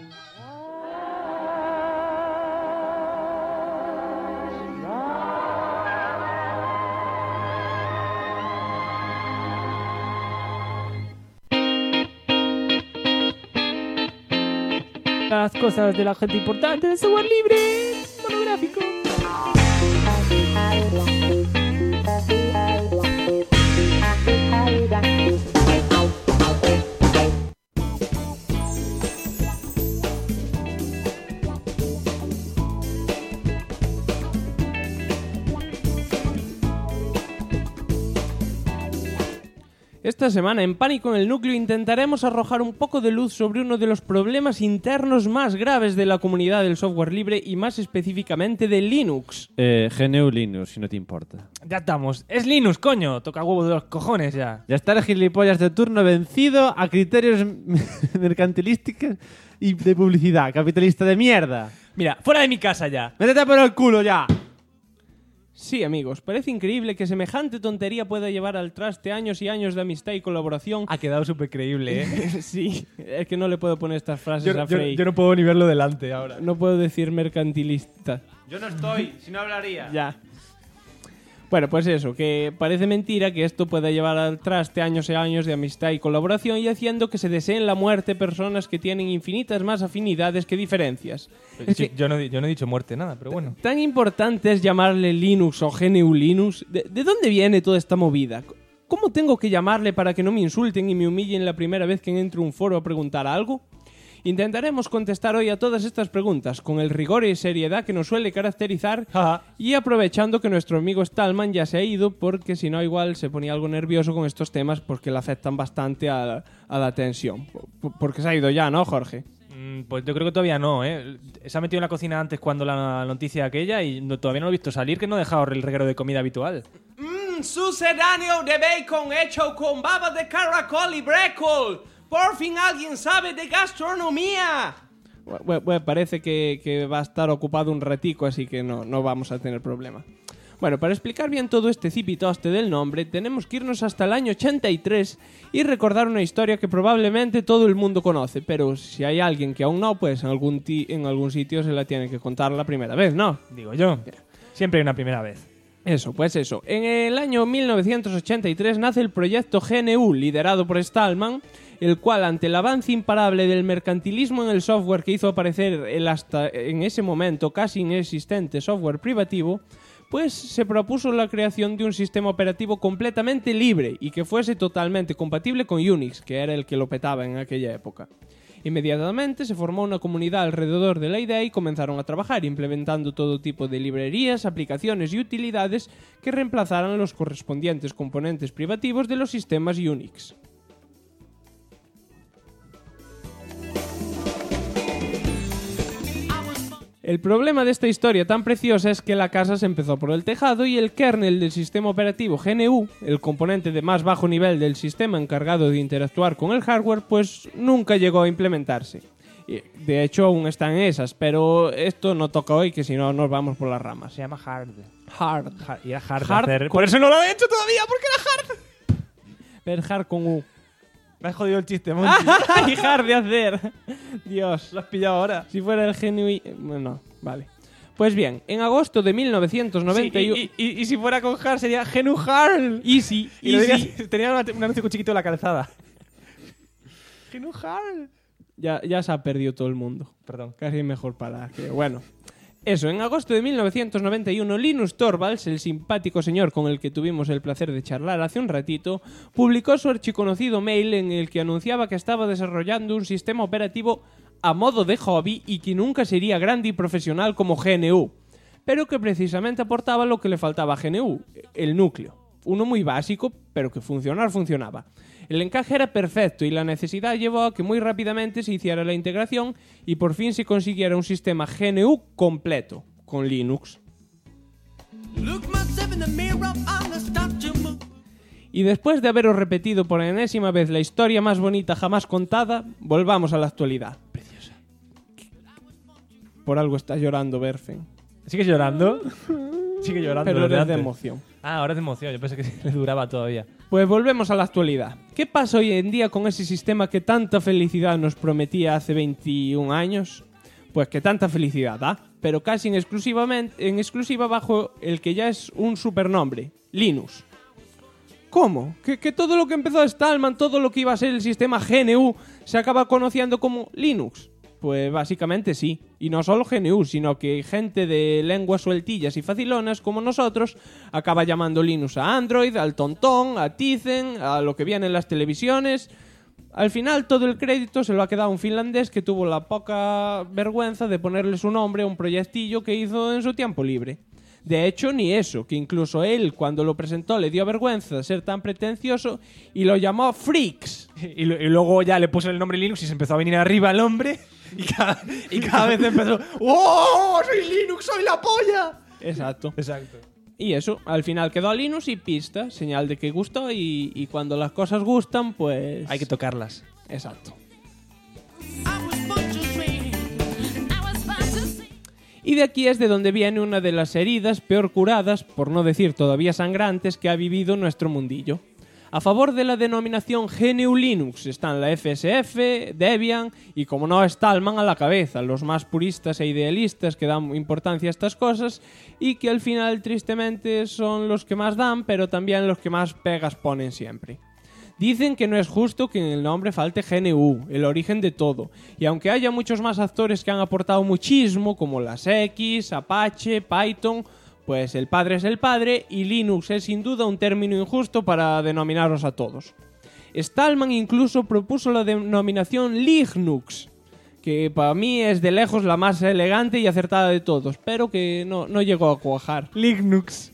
Las cosas de la gente importante de software libre. Monográfico. Esta semana en Pánico en el Núcleo intentaremos arrojar un poco de luz sobre uno de los problemas internos más graves de la comunidad del software libre y más específicamente de Linux. GNU Linux, si no te importa. Ya estamos. Es Linux, coño. Toca huevo de los cojones ya. Ya está el gilipollas de turno vencido a criterios mercantilísticos y de publicidad. Capitalista de mierda. Mira, fuera de mi casa ya. ¡Métete por el culo ya! Sí, amigos, parece increíble que semejante tontería pueda llevar al traste años y años de amistad y colaboración. Ha quedado súper creíble, ¿eh? Sí, es que no le puedo poner estas frases a Frey. Yo no puedo ni verlo delante ahora. No puedo decir mercantilista. Yo no estoy, si no hablaría. Ya. Bueno, pues eso, que parece mentira que esto pueda llevar al traste años y años de amistad y colaboración y haciendo que se deseen la muerte personas que tienen infinitas más afinidades que diferencias. Sí, yo no he dicho muerte, nada, pero bueno. Tan importante es llamarle Linux o GNU Linux. ¿De dónde viene toda esta movida? ¿Cómo tengo que llamarle para que no me insulten y me humillen la primera vez que entro a un foro a preguntar algo? Intentaremos contestar hoy a todas estas preguntas con el rigor y seriedad que nos suele caracterizar y aprovechando que nuestro amigo Stallman ya se ha ido porque si no igual se ponía algo nervioso con estos temas porque le afectan bastante a la tensión. Porque se ha ido ya, ¿no, Jorge? Pues yo creo que todavía no, ¿eh? Se ha metido en la cocina antes cuando la noticia aquella y todavía no lo he visto salir, que no ha dejado el reguero de comida habitual. Sucedáneo de bacon hecho con baba de caracol y brécol. ¡Por fin alguien sabe de gastronomía! Bueno, parece que va a estar ocupado un ratico, así que no vamos a tener problema. Bueno, para explicar bien todo este zipitoste del nombre, tenemos que irnos hasta el año 83 y recordar una historia que probablemente todo el mundo conoce, pero si hay alguien que aún no, pues en algún sitio se la tiene que contar la primera vez, ¿no? Digo yo. Siempre hay una primera vez. Eso, pues eso. En el año 1983 nace el proyecto GNU, liderado por Stallman, el cual, ante el avance imparable del mercantilismo en el software que hizo aparecer el hasta en ese momento casi inexistente software privativo, pues se propuso la creación de un sistema operativo completamente libre y que fuese totalmente compatible con Unix, que era el que lo petaba en aquella época. Inmediatamente se formó una comunidad alrededor de la idea y comenzaron a trabajar implementando todo tipo de librerías, aplicaciones y utilidades que reemplazaran los correspondientes componentes privativos de los sistemas Unix. El problema de esta historia tan preciosa es que la casa se empezó por el tejado y el kernel del sistema operativo GNU, el componente de más bajo nivel del sistema encargado de interactuar con el hardware, pues nunca llegó a implementarse. De hecho, aún están en esas, pero esto no toca hoy, que si no nos vamos por las ramas. Se llama hard. Y era hard de hacer. Por eso no lo he hecho todavía, porque era hard. Pero hard con U. Me has jodido el chiste, Monty. ¡Ay, hard de hacer! Dios. Lo has pillado ahora. Si fuera el GNU... Bueno, vale. Pues bien, en agosto de 1991... Sí, y si fuera con hard sería GNU hard. Easy. Tenía un anuncio chiquito de la calzada. GNU hard. Ya se ha perdido todo el mundo. Perdón. Casi mejor para que... Bueno... Eso, en agosto de 1991, Linus Torvalds, el simpático señor con el que tuvimos el placer de charlar hace un ratito, publicó su archiconocido mail en el que anunciaba que estaba desarrollando un sistema operativo a modo de hobby y que nunca sería grande y profesional como GNU, pero que precisamente aportaba lo que le faltaba a GNU, el núcleo. Uno muy básico, pero que funcionaba. El encaje era perfecto y la necesidad llevó a que muy rápidamente se hiciera la integración y por fin se consiguiera un sistema GNU completo, con Linux. Y después de haberos repetido por enésima vez la historia más bonita jamás contada, volvamos a la actualidad. Preciosa. Por algo está llorando Berfen. ¿Sigues llorando? Sigue llorando. Pero desde eres de antes. emoción. Ah, ahora es de emoción. Yo pensé que le duraba todavía. Pues volvemos a la actualidad. ¿Qué pasa hoy en día con ese sistema que tanta felicidad nos prometía hace 21 años? Pues que tanta felicidad da, pero casi en exclusiva bajo el que ya es un supernombre, Linux. ¿Cómo? ¿Que todo lo que empezó Stallman, todo lo que iba a ser el sistema GNU, se acaba conociendo como Linux? Pues básicamente sí. Y no solo GNU, sino que gente de lenguas sueltillas y facilonas como nosotros acaba llamando Linux a Android, al Tontón, a Tizen, a lo que viene en las televisiones. Al final todo el crédito se lo ha quedado un finlandés que tuvo la poca vergüenza de ponerle su nombre a un proyectillo que hizo en su tiempo libre. De hecho, ni eso, que incluso él, cuando lo presentó, le dio vergüenza ser tan pretencioso y lo llamó Freaks. Y luego ya le puso el nombre Linux y se empezó a venir arriba el hombre. Y cada vez empezó: ¡Oh, soy Linux, soy la polla! Exacto. Exacto. Y eso, al final quedó Linux y pista, señal de que gustó y cuando las cosas gustan, pues... hay que tocarlas. Exacto. Y de aquí es de donde viene una de las heridas peor curadas, por no decir todavía sangrantes, que ha vivido nuestro mundillo. A favor de la denominación GNU Linux están la FSF, Debian y, como no, Stallman a la cabeza, los más puristas e idealistas que dan importancia a estas cosas y que al final tristemente son los que más dan, pero también los que más pegas ponen siempre. Dicen que no es justo que en el nombre falte GNU, el origen de todo, y aunque haya muchos más actores que han aportado muchísimo, como las X, Apache, Python, pues el padre es el padre y Linux es sin duda un término injusto para denominaros a todos. Stallman incluso propuso la denominación Lignux, que para mí es de lejos la más elegante y acertada de todos, pero que no llegó a cuajar. Lignux.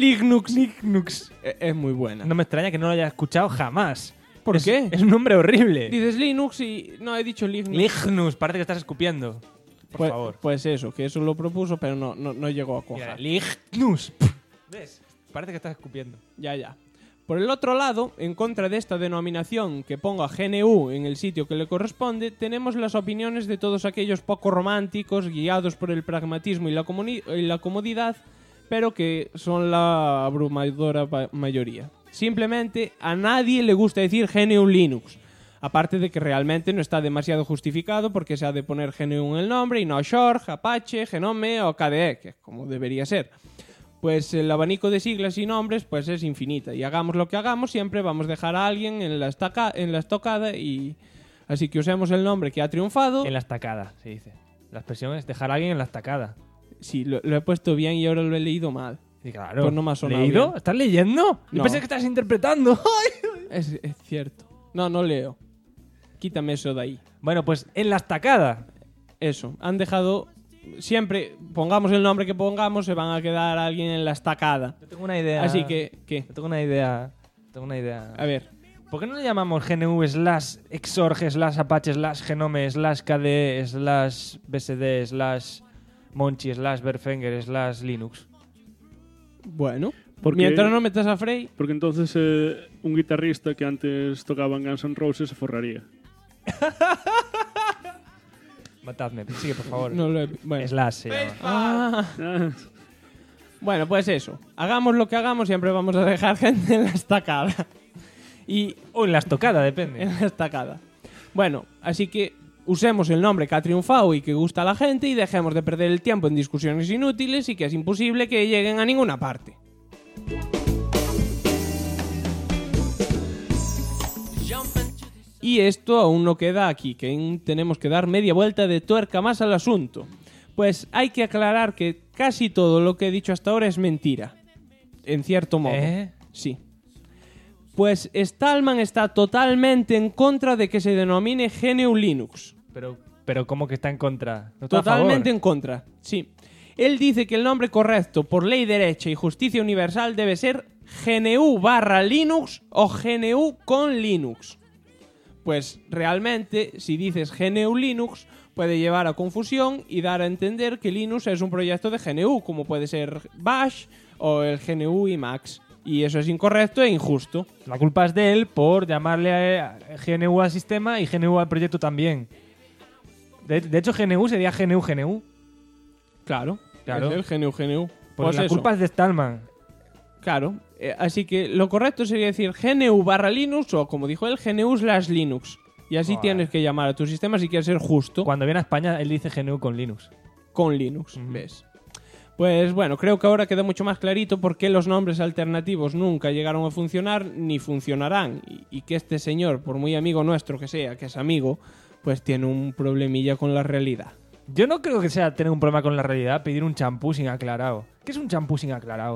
Lignux. Es muy buena. No me extraña que no lo haya escuchado jamás. ¿Por qué? Es un nombre horrible. Dices Linux y... No, he dicho Lignux. Lignux, parece que estás escupiendo. Por favor. Pues eso, que eso lo propuso, pero no llegó a cuajar. Lignux. ¿Ves? Parece que estás escupiendo. Ya. Por el otro lado, en contra de esta denominación que ponga GNU en el sitio que le corresponde, tenemos las opiniones de todos aquellos poco románticos, guiados por el pragmatismo y la comodidad, pero que son la abrumadora mayoría. Simplemente a nadie le gusta decir GNU Linux. Aparte de que realmente no está demasiado justificado porque se ha de poner GNU en el nombre y no Xorg, Apache, Genome o KDE, que como debería ser. Pues el abanico de siglas y nombres pues es infinita y hagamos lo que hagamos siempre vamos a dejar a alguien en la estocada y... Así que usemos el nombre que ha triunfado. En la estacada, se dice. La expresión es dejar a alguien en la estacada. Sí, lo he puesto bien y ahora lo he leído mal. Sí, claro. Pues no me ha sonado ¿Leído? bien. ¿Estás leyendo? Yo No. pensé que estás interpretando. Es cierto. No leo. Quítame eso de ahí. Bueno, pues en la estacada. Eso. Han dejado... Siempre, pongamos el nombre que pongamos, se van a quedar alguien en la estacada. Yo tengo una idea. Así que, ¿qué? Yo tengo una idea. A ver. ¿Por qué no le llamamos GNU /Xorg /Apache /Genome /KDE /BSD /Monchi /Verfenger /Linux? Bueno. Porque- Mientras no metas a Frey... Porque entonces un guitarrista que antes tocaba en Guns N' Roses se forraría. Matadme, sigue por favor. No lo he... Bueno. Slash se llama. Ah. Bueno, pues eso. Hagamos lo que hagamos, siempre vamos a dejar gente en la estacada. O en la estocada, depende. En la estacada. Bueno, así que usemos el nombre que ha triunfado y que gusta a la gente y dejemos de perder el tiempo en discusiones inútiles y que es imposible que lleguen a ninguna parte. Y esto aún no queda aquí, que aún tenemos que dar media vuelta de tuerca más al asunto. Pues hay que aclarar que casi todo lo que he dicho hasta ahora es mentira. En cierto modo. Sí. Pues Stallman está totalmente en contra de que se denomine GNU Linux. Pero ¿cómo que está en contra? ¿No está a Totalmente favor? en contra, sí. Él dice que el nombre correcto por ley derecha y justicia universal debe ser GNU/Linux o GNU con Linux. Pues realmente, si dices GNU Linux, puede llevar a confusión y dar a entender que Linux es un proyecto de GNU, como puede ser Bash o el GNU Emacs. Y eso es incorrecto e injusto. La culpa es de él por llamarle a GNU al sistema y GNU al proyecto también. De hecho, GNU sería GNU. Claro. Claro. Es el GNU. Pues Pues la eso. culpa es de Stallman. Claro. Así que lo correcto sería decir GNU/Linux o, como dijo él, GNU/Linux. Y así tienes que llamar a tu sistema si quieres ser justo. Cuando viene a España, él dice GNU con Linux. Con Linux, ¿ves? Pues bueno, creo que ahora queda mucho más clarito por qué los nombres alternativos nunca llegaron a funcionar ni funcionarán. Y que este señor, por muy amigo nuestro que sea, que es amigo, pues tiene un problemilla con la realidad. Yo no creo que sea tener un problema con la realidad pedir un champú sin aclarado. ¿Qué es un champú sin aclarado?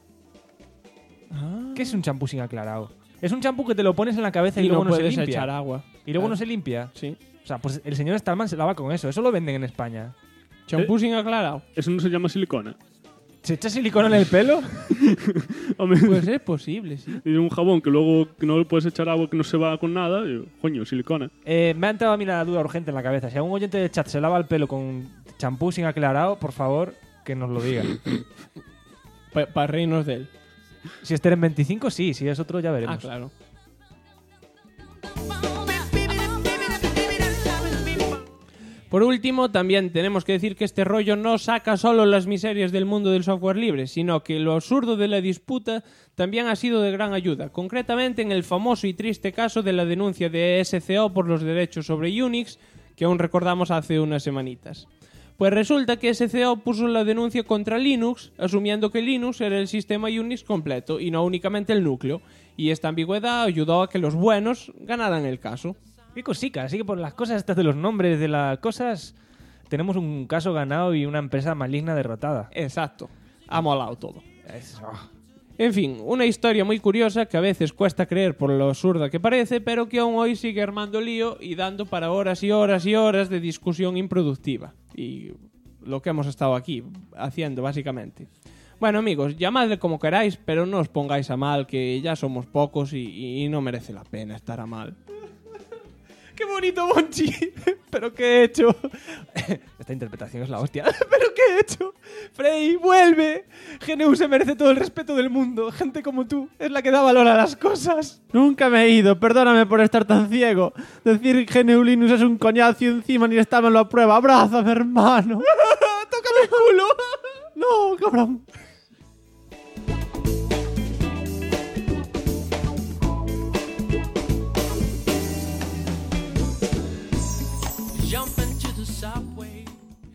¿Qué es un champú sin aclarado? Es un champú que te lo pones en la cabeza y, Y luego no no se puedes limpia. echar agua. Y luego Claro. no se limpia. Sí. O sea, pues el señor Stallman se lava con eso. Eso lo venden en España. Champú sin aclarado. Eso no se llama silicona. ¿Se echa silicona en el pelo? Hombre, Pues es posible, sí. y un jabón que luego que no le puedes echar agua que no se va con nada, y, coño, silicona. Me ha entrado a mí la duda urgente en la cabeza. Si algún oyente del chat se lava el pelo con champú sin aclarado, por favor, que nos lo diga. Para reírnos de él. Si es Teren 25, sí. Si es otro, ya veremos. Ah, claro. Por último, también tenemos que decir que este rollo no saca solo las miserias del mundo del software libre, sino que lo absurdo de la disputa también ha sido de gran ayuda, concretamente en el famoso y triste caso de la denuncia de SCO por los derechos sobre Unix, que aún recordamos hace unas semanitas. Pues resulta que SCO puso la denuncia contra Linux, asumiendo que Linux era el sistema Unix completo y no únicamente el núcleo, y esta ambigüedad ayudó a que los buenos ganaran el caso. Qué cosica. Así que por las cosas estas de los nombres de las cosas, tenemos un caso ganado y una empresa maligna derrotada. Exacto. Ha molado todo. Eso. En fin, una historia muy curiosa que a veces cuesta creer por lo absurda que parece, pero que aún hoy sigue armando lío y dando para horas y horas y horas de discusión improductiva. Y lo que hemos estado aquí haciendo, básicamente. Bueno, amigos, llamadle como queráis, pero no os pongáis a mal, que ya somos pocos y no merece la pena estar a mal. ¡Qué bonito, Monchi! ¿Pero qué he hecho? Esta interpretación es la hostia. ¿Pero qué he hecho? Frey, vuelve. GNU se merece todo el respeto del mundo. Gente como tú es la que da valor a las cosas. Nunca me he ido, perdóname por estar tan ciego. Decir GNU Linux es un coñazo y encima ni Stallman lo aprueba. ¡Abrázame, hermano! ¡Tócame el culo! ¡No, cabrón! Jump into the subway.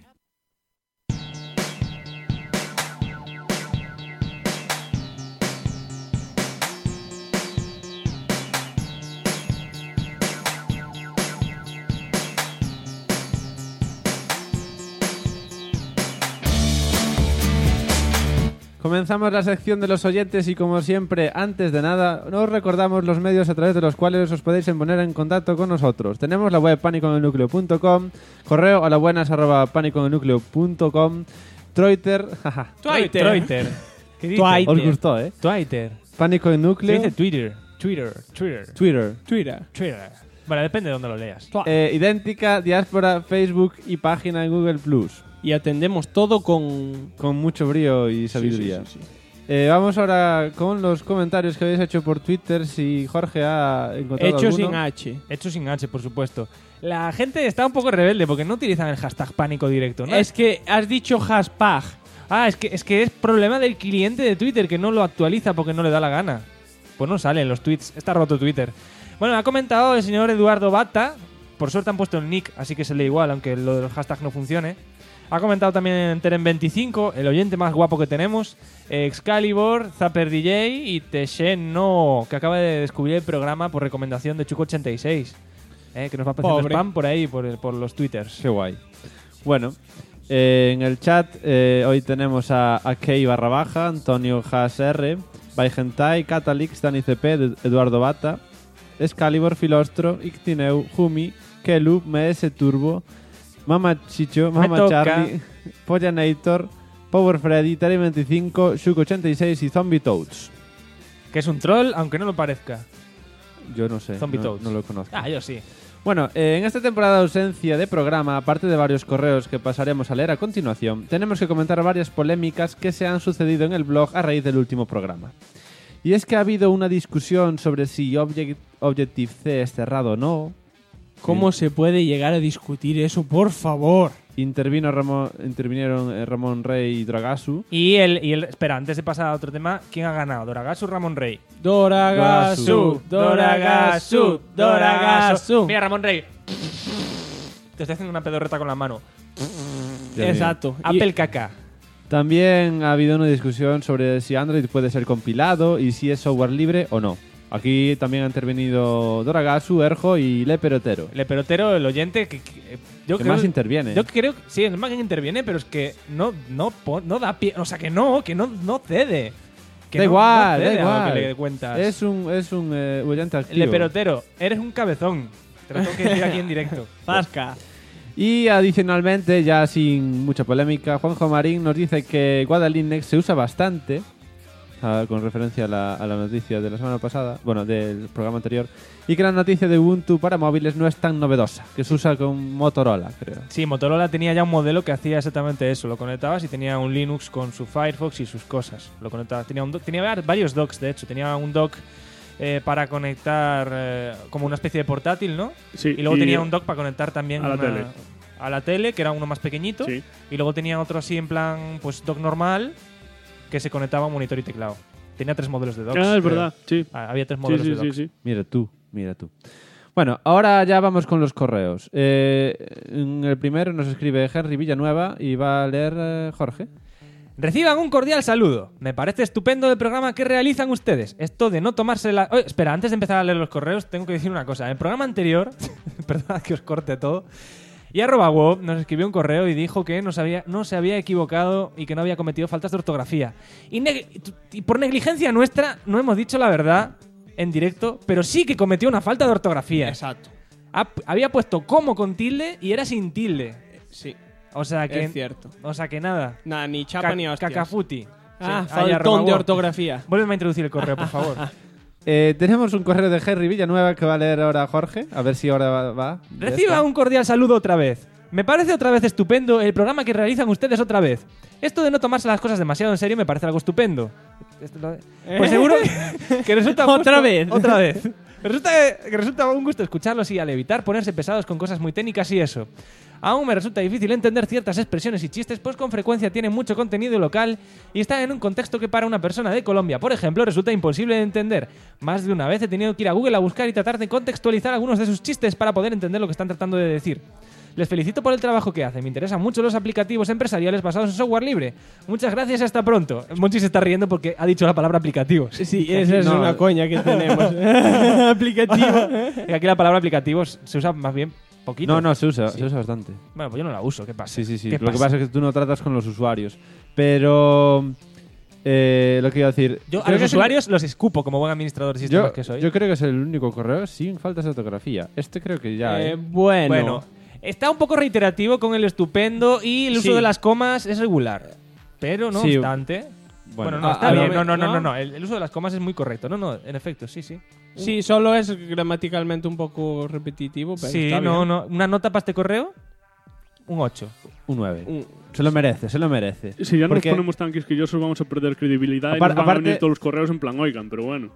Comenzamos la sección de los oyentes y como siempre, antes de nada, nos recordamos los medios a través de los cuales os podéis poner en contacto con nosotros. Tenemos la web paniconelnucleo.com, correo a labuenas@paniconelnucleo.com, Twitter, jaja. Twitter. ¿Qué dice? Twitter. Os gustó, ¿eh? Twitter. Pánico en Se núcleo, dice Twitter. Twitter. Bueno, depende de dónde lo leas. Idéntica, diáspora, Facebook y página en Google+. Y atendemos todo con mucho brío y sabiduría. Sí. Vamos ahora con los comentarios que habéis hecho por Twitter. Si Jorge ha encontrado Hecho alguno. sin H. Hecho sin H, por supuesto. La gente está un poco rebelde porque no utilizan el hashtag pánico directo, ¿no? Es que has dicho hashtag. Ah, es que es problema del cliente de Twitter que no lo actualiza porque no le da la gana. Pues no salen los tweets. Está roto Twitter. Bueno, ha comentado el señor Eduardo Bata. Por suerte han puesto el nick, así que se lee igual, aunque lo del hashtag no funcione. Ha comentado también Teren25, el oyente más guapo que tenemos, Excalibur, Zapper DJ y Tesheno, que acaba de descubrir el programa por recomendación de Chuco86, que nos va haciendo Pobre. spam por ahí, por los twitters. Qué guay. Bueno, En el chat hoy tenemos a Key _, Antonio Haas R, Baigentai, Catalix, Dani CP, Eduardo Bata, Excalibur, Filostro, Ictineu, Jumi, Kelu, MS Turbo, Mama Chicho, Mama Charlie, Pollanator, Power Freddy, Terry25, Shuk86 y Zombie Toads. Que es un troll, aunque no lo parezca. Yo no sé, Zombie Toads. no lo conozco. Ah, yo sí. Bueno, en esta temporada de ausencia de programa, aparte de varios correos que pasaremos a leer a continuación, tenemos que comentar varias polémicas que se han sucedido en el blog a raíz del último programa. Y es que ha habido una discusión sobre si Objective-C es cerrado o no. ¿Cómo se puede llegar a discutir eso, por favor? Intervinieron Ramón Rey y Dragasu. Y el espera, antes de pasar a otro tema, ¿quién ha ganado? ¿Doragasu o Ramón Rey? Doragasu. Mira, Ramón Rey. Te estoy haciendo una pedorreta con la mano. Exacto. Apple caca. También ha habido una discusión sobre si Android puede ser compilado y si es software libre o no. Aquí también ha intervenido Doragasu, Erjo y Leperotero. Leperotero, el oyente que yo que creo más interviene. Yo creo que sí, es más que interviene, pero es que no da pie, o sea que no cede. Que da no igual, cede da igual. a lo que le cuentas. Es un oyente activo. Leperotero, eres un cabezón. Te lo tengo que decir aquí en directo. Zasca. Y adicionalmente, ya sin mucha polémica, Juanjo Marín nos dice que Guadalinex se usa bastante, con referencia a la noticia de la semana pasada, bueno, del programa anterior, y que la noticia de Ubuntu para móviles no es tan novedosa, que se usa con Motorola, creo. Sí, Motorola tenía ya un modelo que hacía exactamente eso. Lo conectabas y tenía un Linux con su Firefox y sus cosas. Lo conectabas. Tenía varios docks, de hecho. Tenía un dock para conectar como una especie de portátil, ¿no? Sí. Y luego tenía un dock para conectar también a la tele, que era uno más pequeñito. Sí. Y luego tenía otro así en plan, pues dock normal, que se conectaba a un monitor y teclado. Tenía 3 modelos de docks. Ah, es verdad, sí. Había 3 modelos de docks. Sí. Mira tú. Bueno, ahora ya vamos con los correos. En el primero nos escribe Henry Villanueva y va a leer Jorge. Reciban un cordial saludo. Me parece estupendo el programa que realizan ustedes. Esto de no tomarse la... espera, antes de empezar a leer los correos, tengo que decir una cosa. En el programa anterior, perdona que os corte todo, y @WoW nos escribió un correo y dijo que no se había equivocado y que no había cometido faltas de ortografía. Y por negligencia nuestra no hemos dicho la verdad en directo, pero sí que cometió una falta de ortografía. Exacto. Había puesto como con tilde y era sin tilde. Sí. O sea que... Es cierto. O sea que nada. Nada, ni chapa ni hostias. Cacafuti. Faltón de ortografía. Vuélveme a introducir el correo, por favor. Tenemos un correo de Henry Villanueva que va a leer ahora Jorge. A ver si ahora va. Reciba un cordial saludo otra vez. Me parece otra vez estupendo el programa que realizan ustedes otra vez. Esto de no tomarse las cosas demasiado en serio me parece algo estupendo. Pues seguro que resulta Otra vez. Resulta un gusto escucharlos y al evitar ponerse pesados con cosas muy técnicas y eso. Aún me resulta difícil entender ciertas expresiones y chistes, pues con frecuencia tienen mucho contenido local y están en un contexto que para una persona de Colombia, por ejemplo, resulta imposible de entender. Más de una vez he tenido que ir a Google a buscar y tratar de contextualizar algunos de sus chistes para poder entender lo que están tratando de decir. Les felicito por el trabajo que hacen. Me interesan mucho los aplicativos empresariales basados en software libre. Muchas gracias y hasta pronto. Monchi se está riendo porque ha dicho la palabra aplicativos. Sí, esa es una coña que tenemos. Aplicativo. Aquí la palabra aplicativos se usa más bien poquito. No, se usa bastante. Bueno, pues yo no la uso. ¿Qué pasa? Sí. Lo que pasa es que tú no tratas con los usuarios. Pero... lo que iba a decir... Yo a los usuarios los escupo como buen administrador de sistemas que soy. Yo creo que es el único correo sin faltas de ortografía. Este creo que ya... Bueno. Está un poco reiterativo con el estupendo y el uso de las comas es regular. Pero no obstante... Bueno, no, está bien. No. El uso de las comas es muy correcto. No, en efecto, sí. Sí, solo es gramaticalmente un poco repetitivo, pero sí, está bien. no. ¿Una nota para este correo? Un 8. Un 9. Se lo merece. Si ya nos ponemos tan quisquillosos vamos a perder credibilidad y nos van a venir todos los correos en plan, oigan, pero bueno.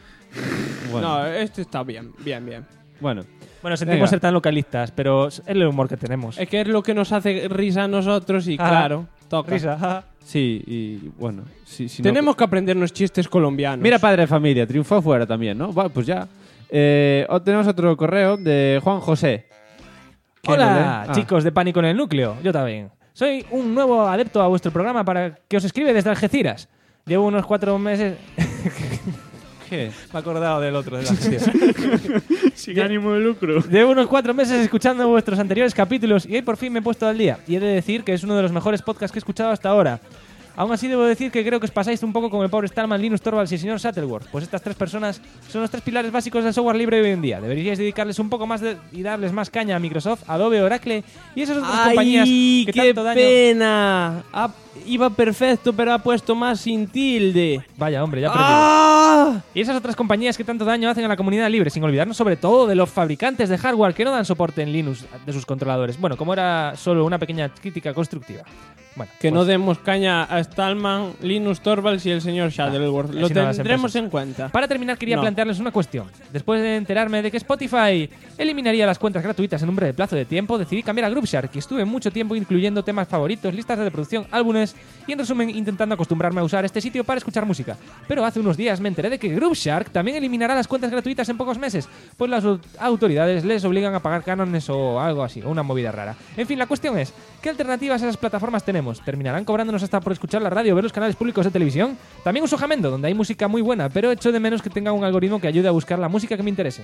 No, este está bien. Bueno, sentimos ser tan localistas, pero es el humor que tenemos. Es que es lo que nos hace risa a nosotros y claro, toca. Risa. Sí, y bueno. Si tenemos que aprendernos chistes colombianos. Mira, padre de familia, triunfó fuera también, ¿no? Bueno, pues ya. Tenemos otro correo de Juan José. Hola, chicos de Pánico en el Núcleo. Yo también. Soy un nuevo adepto a vuestro programa para que os escribe desde Algeciras. Llevo unos 4 meses... ¿Qué? Me he acordado del otro, de la gestión. Sin ánimo de lucro. Llevo unos 4 meses escuchando vuestros anteriores capítulos y hoy por fin me he puesto al día. Y he de decir que es uno de los mejores podcasts que he escuchado hasta ahora. Aún así debo decir que creo que os pasáis un poco con el pobre Stallman, Linus Torvalds y el señor Shuttleworth, pues estas 3 personas son los 3 pilares básicos del software libre hoy en día. Deberíais dedicarles un poco más y darles más caña a Microsoft, Adobe, Oracle y esas otras compañías que qué tanto daño... pena! Iba perfecto, pero ha puesto más sin tilde. Vaya, hombre, ya he perdido. ¡Ah! Y esas otras compañías que tanto daño hacen a la comunidad libre, sin olvidarnos sobre todo de los fabricantes de hardware que no dan soporte en Linux de sus controladores. Bueno, como era solo una pequeña crítica constructiva. Bueno, que pues, no demos caña a Stallman, Linus Torvalds y el señor Shuttleworth. Lo tendremos en cuenta. Para terminar, quería plantearles una cuestión. Después de enterarme de que Spotify eliminaría las cuentas gratuitas en un breve plazo de tiempo, decidí cambiar a Grooveshark y estuve mucho tiempo incluyendo temas favoritos, listas de reproducción, álbumes y, en resumen, intentando acostumbrarme a usar este sitio para escuchar música. Pero hace unos días me enteré de que Grooveshark también eliminará las cuentas gratuitas en pocos meses, pues las autoridades les obligan a pagar cánones o algo así, o una movida rara. En fin, la cuestión es, ¿qué alternativas a esas plataformas tenemos? ¿Terminarán cobrándonos hasta por escuchar la radio o ver los canales públicos de televisión? También uso Jamendo, donde hay música muy buena, pero echo de menos que tenga un algoritmo que ayude a buscar la música que me interese.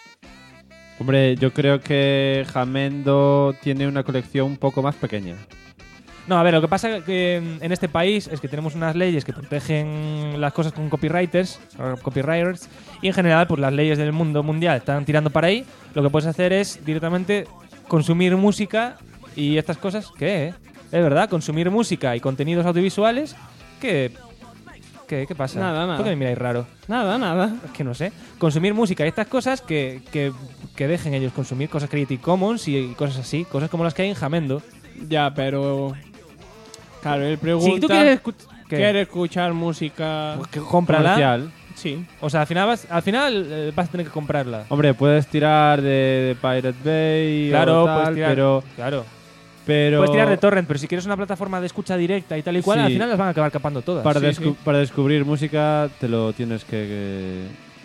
Hombre, yo creo que Jamendo tiene una colección un poco más pequeña. No, a ver, lo que pasa que en este país es que tenemos unas leyes que protegen las cosas con copywriters, y en general pues las leyes del mundo mundial están tirando para ahí. Lo que puedes hacer es directamente consumir música y estas cosas. ¿Qué? Es verdad, consumir música y contenidos audiovisuales. ¿Qué pasa? Nada. ¿Por qué me miráis raro? Nada. Es que no sé. Consumir música y estas cosas que dejen ellos consumir cosas Creative Commons y cosas así, cosas como las que hay en Jamendo. Ya, pero... Claro, él pregunta... Si tú quieres quiere escuchar música... Pues que cómprala. Comercial. Sí. O sea, al final vas a tener que comprarla. Hombre, puedes tirar de Pirate Bay claro, o tal, puedes tirar, pero... Claro. Pero puedes tirar de torrent, pero si quieres una plataforma de escucha directa y tal y cual, sí, al final las van a acabar capando todas. Para descubrir música te lo tienes que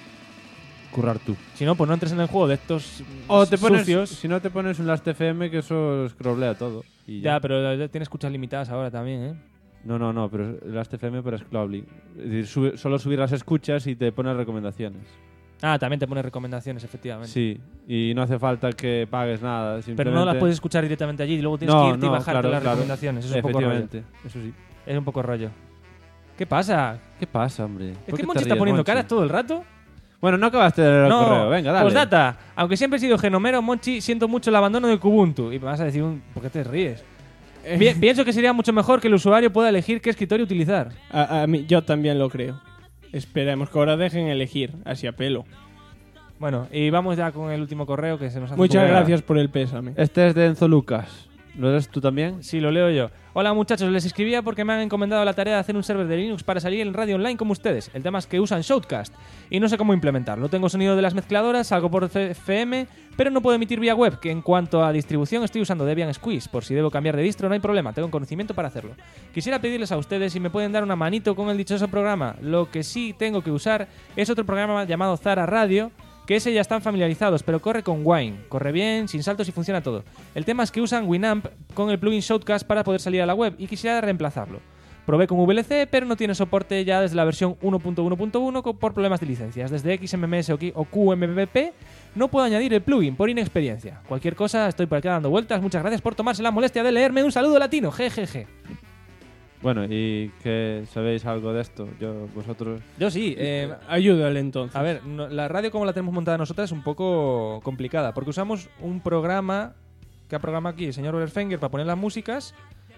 currar tú. Si no, pues no entres en el juego de estos o te pones, sucios. Si no, te pones un Last.fm que eso scrollea todo. Y ya, pero tiene escuchas limitadas ahora también, ¿eh? No, pero Last.fm para scrolling. Es decir, solo subir las escuchas y te pone recomendaciones. Ah, también te pone recomendaciones, efectivamente. Sí, y no hace falta que pagues nada. Pero no las puedes escuchar directamente allí y luego tienes que irte y bajarte las recomendaciones. Eso es un poco rollo. Eso sí. Es un poco rollo. ¿Qué pasa? ¿Qué pasa, hombre? Es que Monchi está poniendo caras todo el rato. Bueno, no acabaste de leer el correo. Venga, dale. Postdata. Aunque siempre he sido genomero, Monchi, siento mucho el abandono de Kubuntu. Y me vas a decir, ¿por qué te ríes? Pienso que sería mucho mejor que el usuario pueda elegir qué escritorio utilizar. A mí, yo también lo creo. Esperemos que ahora dejen elegir, así a pelo. Bueno, y vamos ya con el último correo que se nos hace. Muchas gracias por el pésame. Este es de Enzo Lucas. ¿Lo eres tú también? Sí, lo leo yo. Hola muchachos, les escribía porque me han encomendado la tarea de hacer un server de Linux para salir en radio online como ustedes. El tema es que usan Shoutcast y no sé cómo implementarlo. No tengo sonido de las mezcladoras, salgo por FM, pero no puedo emitir vía web, que en cuanto a distribución estoy usando Debian Squeeze. Por si debo cambiar de distro no hay problema, tengo conocimiento para hacerlo. Quisiera pedirles a ustedes si me pueden dar una manito con el dichoso programa. Lo que sí tengo que usar es otro programa llamado Zara Radio, que ese ya están familiarizados, pero corre con Wine. Corre bien, sin saltos y funciona todo. El tema es que usan Winamp con el plugin Shoutcast para poder salir a la web y quisiera reemplazarlo. Probé con VLC, pero no tiene soporte ya desde la versión 1.1.1 por problemas de licencias. Desde XMMS o QMPP no puedo añadir el plugin por inexperiencia. Cualquier cosa, estoy por aquí dando vueltas. Muchas gracias por tomarse la molestia de leerme. Un saludo latino, jejeje. Bueno, ¿y qué sabéis algo de esto? ¿Vosotros? Yo sí. Ayúdale entonces. A ver, la radio como la tenemos montada nosotras es un poco complicada, porque usamos un programa que ha programado aquí el señor Olerfenger para poner las músicas.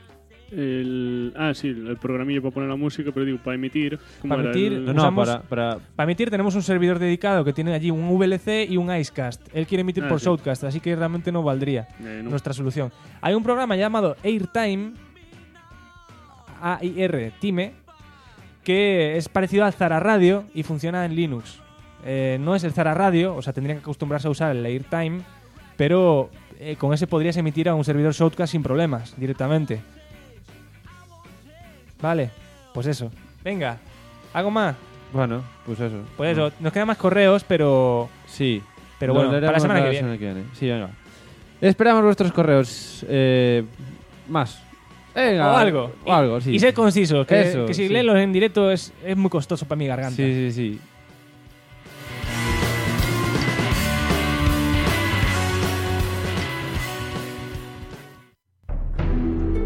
El programillo para poner la música, pero digo, para emitir. Para emitir tenemos un servidor dedicado que tiene allí un VLC y un Icecast. Él quiere emitir por Shoutcast, así que realmente no valdría nuestra solución. Hay un programa llamado Airtime, AIR Time, que es parecido al Zara Radio y funciona en Linux. No es el Zara Radio, o sea, tendrían que acostumbrarse a usar el Airtime, pero con ese podrías emitir a un servidor Shoutcast sin problemas, directamente. Vale, pues eso. Venga, ¿algo más? Bueno, pues eso. Pues eso, nos quedan más correos, pero... Sí. Pero bueno, para la semana que viene. Sí, venga. Esperamos vuestros correos. Más. Venga, o algo, sí. Y ser concisos, que si sí. leerlos en directo es muy costoso para mi garganta. Sí.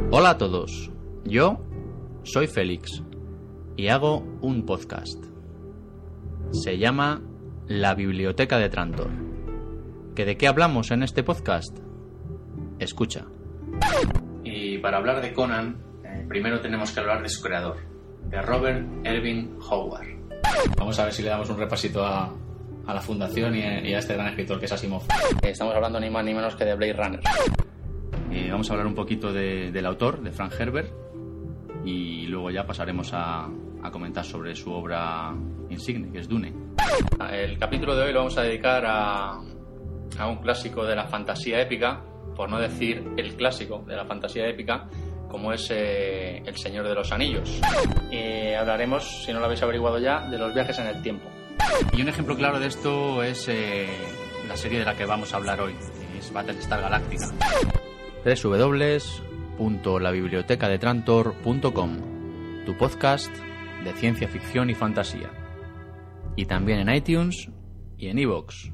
Hola a todos, yo soy Félix y hago un podcast. Se llama La Biblioteca de Trantor. ¿Que de qué hablamos en este podcast? Escucha. Y para hablar de Conan, primero tenemos que hablar de su creador, de Robert Irving Howard. Vamos a ver si le damos un repasito a la fundación y a este gran escritor que es Asimov. Estamos hablando ni más ni menos que de Blade Runner. Vamos a hablar un poquito del autor, de Frank Herbert, y luego ya pasaremos a comentar sobre su obra insigne, que es Dune. El capítulo de hoy lo vamos a dedicar a un clásico de la fantasía épica, por no decir el clásico de la fantasía épica, como es El Señor de los Anillos. Hablaremos, si no lo habéis averiguado ya, de los viajes en el tiempo. Y un ejemplo claro de esto es la serie de la que vamos a hablar hoy, que es Battlestar Galactica. www.labibliotecadetrantor.com, tu podcast de ciencia ficción y fantasía. Y también en iTunes y en iVoox.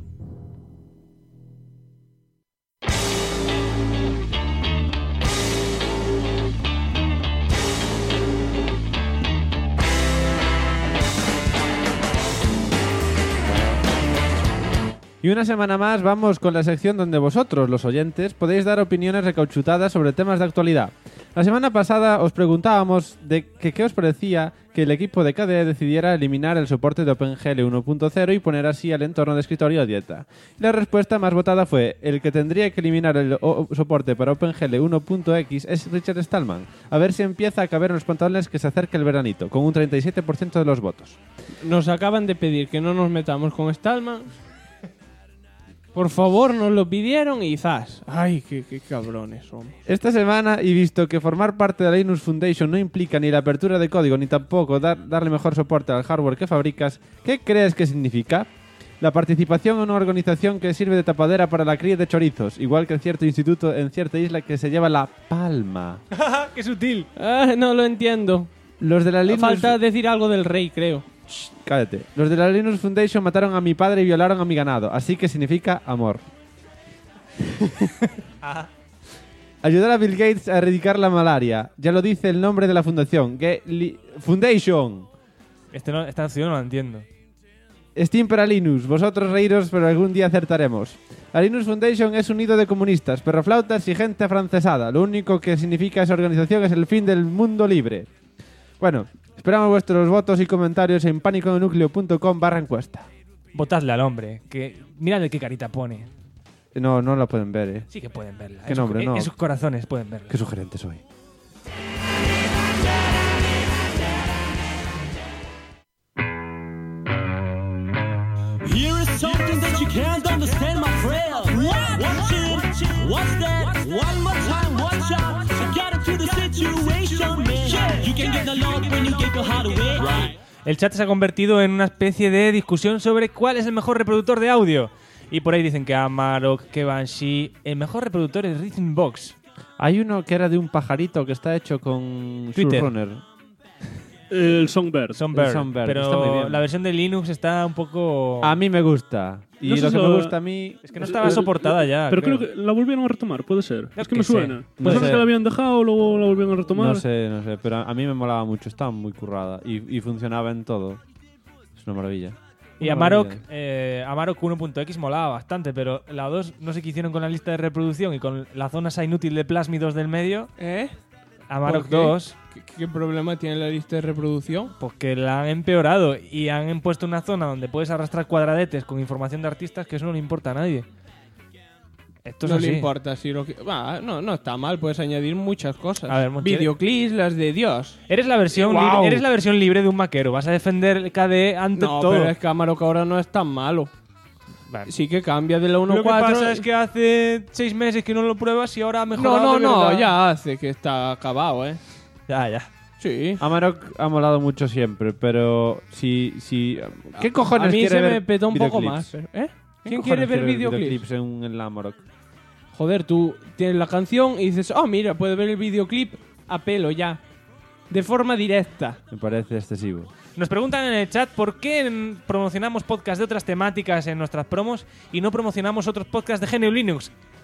Y una semana más vamos con la sección donde vosotros, los oyentes, podéis dar opiniones recauchutadas sobre temas de actualidad. La semana pasada os preguntábamos de qué os parecía que el equipo de KDE decidiera eliminar el soporte de OpenGL 1.0 y poner así el entorno de escritorio a dieta. La respuesta más votada fue: el que tendría que eliminar el soporte para OpenGL 1.x es Richard Stallman. A ver si empieza a caber en los pantalones que se acerca el veranito, con un 37% de los votos. Nos acaban de pedir que no nos metamos con Stallman. Por favor, nos lo pidieron y ¡zas! ¡Ay, qué cabrones somos! Esta semana, y visto que formar parte de la Linux Foundation no implica ni la apertura de código ni tampoco darle mejor soporte al hardware que fabricas, ¿qué crees que significa? La participación en una organización que sirve de tapadera para la cría de chorizos, igual que en cierto instituto en cierta isla que se lleva la palma. ¡Qué sutil! No lo entiendo. Los de la Linux... Falta decir algo del rey, creo. Cállate. Los de la Linux Foundation mataron a mi padre y violaron a mi ganado, así que significa amor. Ayudar a Bill Gates a erradicar la malaria. Ya lo dice el nombre de la fundación. Foundation. Esta opción no la entiendo. Steam para Linux. Vosotros reíros, pero algún día acertaremos. La Linux Foundation es un nido de comunistas, perroflautas y gente afrancesada. Lo único que significa esa organización es el fin del mundo libre. Bueno, esperamos vuestros votos y comentarios en panicodenucleo.com/encuesta. Votadle al hombre, que mirad de qué carita pone. No la pueden ver, Sí que pueden verla. ¿Qué nombre? No. En sus corazones pueden verla. Qué sugerente soy. Here is something that you can't understand, my friend. Watch it, watch that, one more time, watch out. I got into the situation, man. You can get the love when you get your heart away. Right. El chat se ha convertido en una especie de discusión sobre cuál es el mejor reproductor de audio. Y por ahí dicen que Amarok, que Banshee... El mejor reproductor es Rhythmbox. Hay uno que era de un pajarito que está hecho con Twitter. Surrunner. El Songbird. Songbird. Pero está muy bien. la versión de Linux está un poco... A mí me gusta. Y No sé lo si que me lo- gusta a mí... Es que no estaba soportada ya. Pero creo que la volvieron a retomar, puede ser. Es que me sé. suena. No Me suena sé. que la habían dejado, luego la volvieron a retomar. No sé, pero a mí me molaba mucho. Estaba muy currada y funcionaba en todo. Es una maravilla. Y Una Amarok, maravilla. Amarok 1.x molaba bastante, pero la 2 no sé qué hicieron con la lista de reproducción y con la zona esa inútil de plásmidos del medio. Amarok ¿Por qué? 2. ¿Qué problema tiene la lista de reproducción? Porque la han empeorado y han puesto una zona donde puedes arrastrar cuadradetes con información de artistas que eso no le importa a nadie. Esto es No así. le importa si lo que... no está mal, puedes añadir muchas cosas. A ver, Monchi, videoclips, las de Dios. Eres la versión Wow. libre, eres la versión libre de un maquero. Vas a defender el KDE ante No, todo. pero es que Amarok ahora no es tan malo. Vale. Sí que cambia de la 1.4. Lo que pasa es que hace 6 meses que no lo pruebas y ahora ha mejorado. No, de verdad. ya hace que está acabado, ¿eh? Ya. Sí. Amarok ha molado mucho siempre, pero si ¿qué cojones A mí quiere se ver me petó un poco videoclips? más. ¿Eh? ¿Qué ¿Quién cojones quiere ver videoclips? en el Amarok? Joder, tú tienes la canción y dices, oh, mira, puedes ver el videoclip a pelo ya. De forma directa. Me parece excesivo. Nos preguntan en el chat por qué promocionamos podcasts de otras temáticas en nuestras promos y no promocionamos otros podcasts de GNU Linux.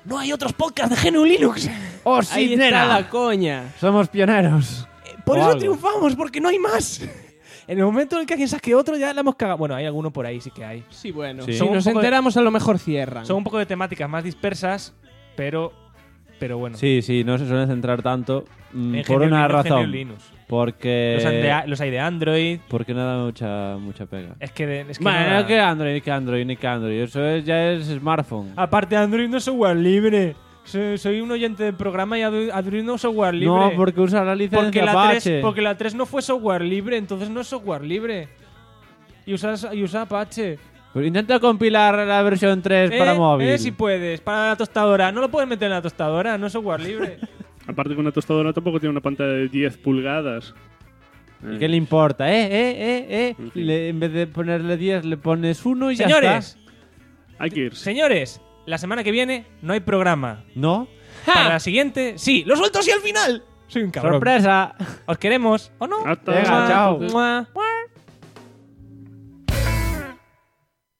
no hay otros podcasts de GNU Linux. ¡Oh, sí, Ahí nena! está la coña. Somos pioneros. Por O eso algo. triunfamos, porque no hay más. En el momento en el que alguien saque otro, ya la hemos cagado. Bueno, hay alguno por ahí, sí que hay. Sí, bueno. Sí. Si Son un nos poco de- enteramos, a lo mejor cierran. Son un poco de temáticas más dispersas, pero bueno. Sí, no se suelen centrar tanto En por GNU una Linux, razón. GNU Linux. Porque Los hay de Android. porque no da mucha pega. Es que no Bueno, da- que Android. Eso ya es smartphone. Aparte, Android no es software libre. Soy un oyente del programa y Android no es software libre. No, porque usa la licencia porque la Apache. 3, porque la 3 no fue software libre, entonces no es software libre. Y usa Apache. Pues intenta compilar la versión 3 para móvil. Si puedes, para la tostadora. No lo puedes meter en la tostadora, no es software libre. Aparte que una tostadora tampoco tiene una pantalla de 10 pulgadas. ¿Y qué le importa? En vez de ponerle 10, le pones 1 y ya Señores, está. Hay que irse. señores, la semana que viene no hay programa. ¿No? Para la siguiente, sí, lo suelto así al final. Soy un cabrón. ¡Sorpresa! Os queremos, ¿o no? Hasta Venga, chao. Mua.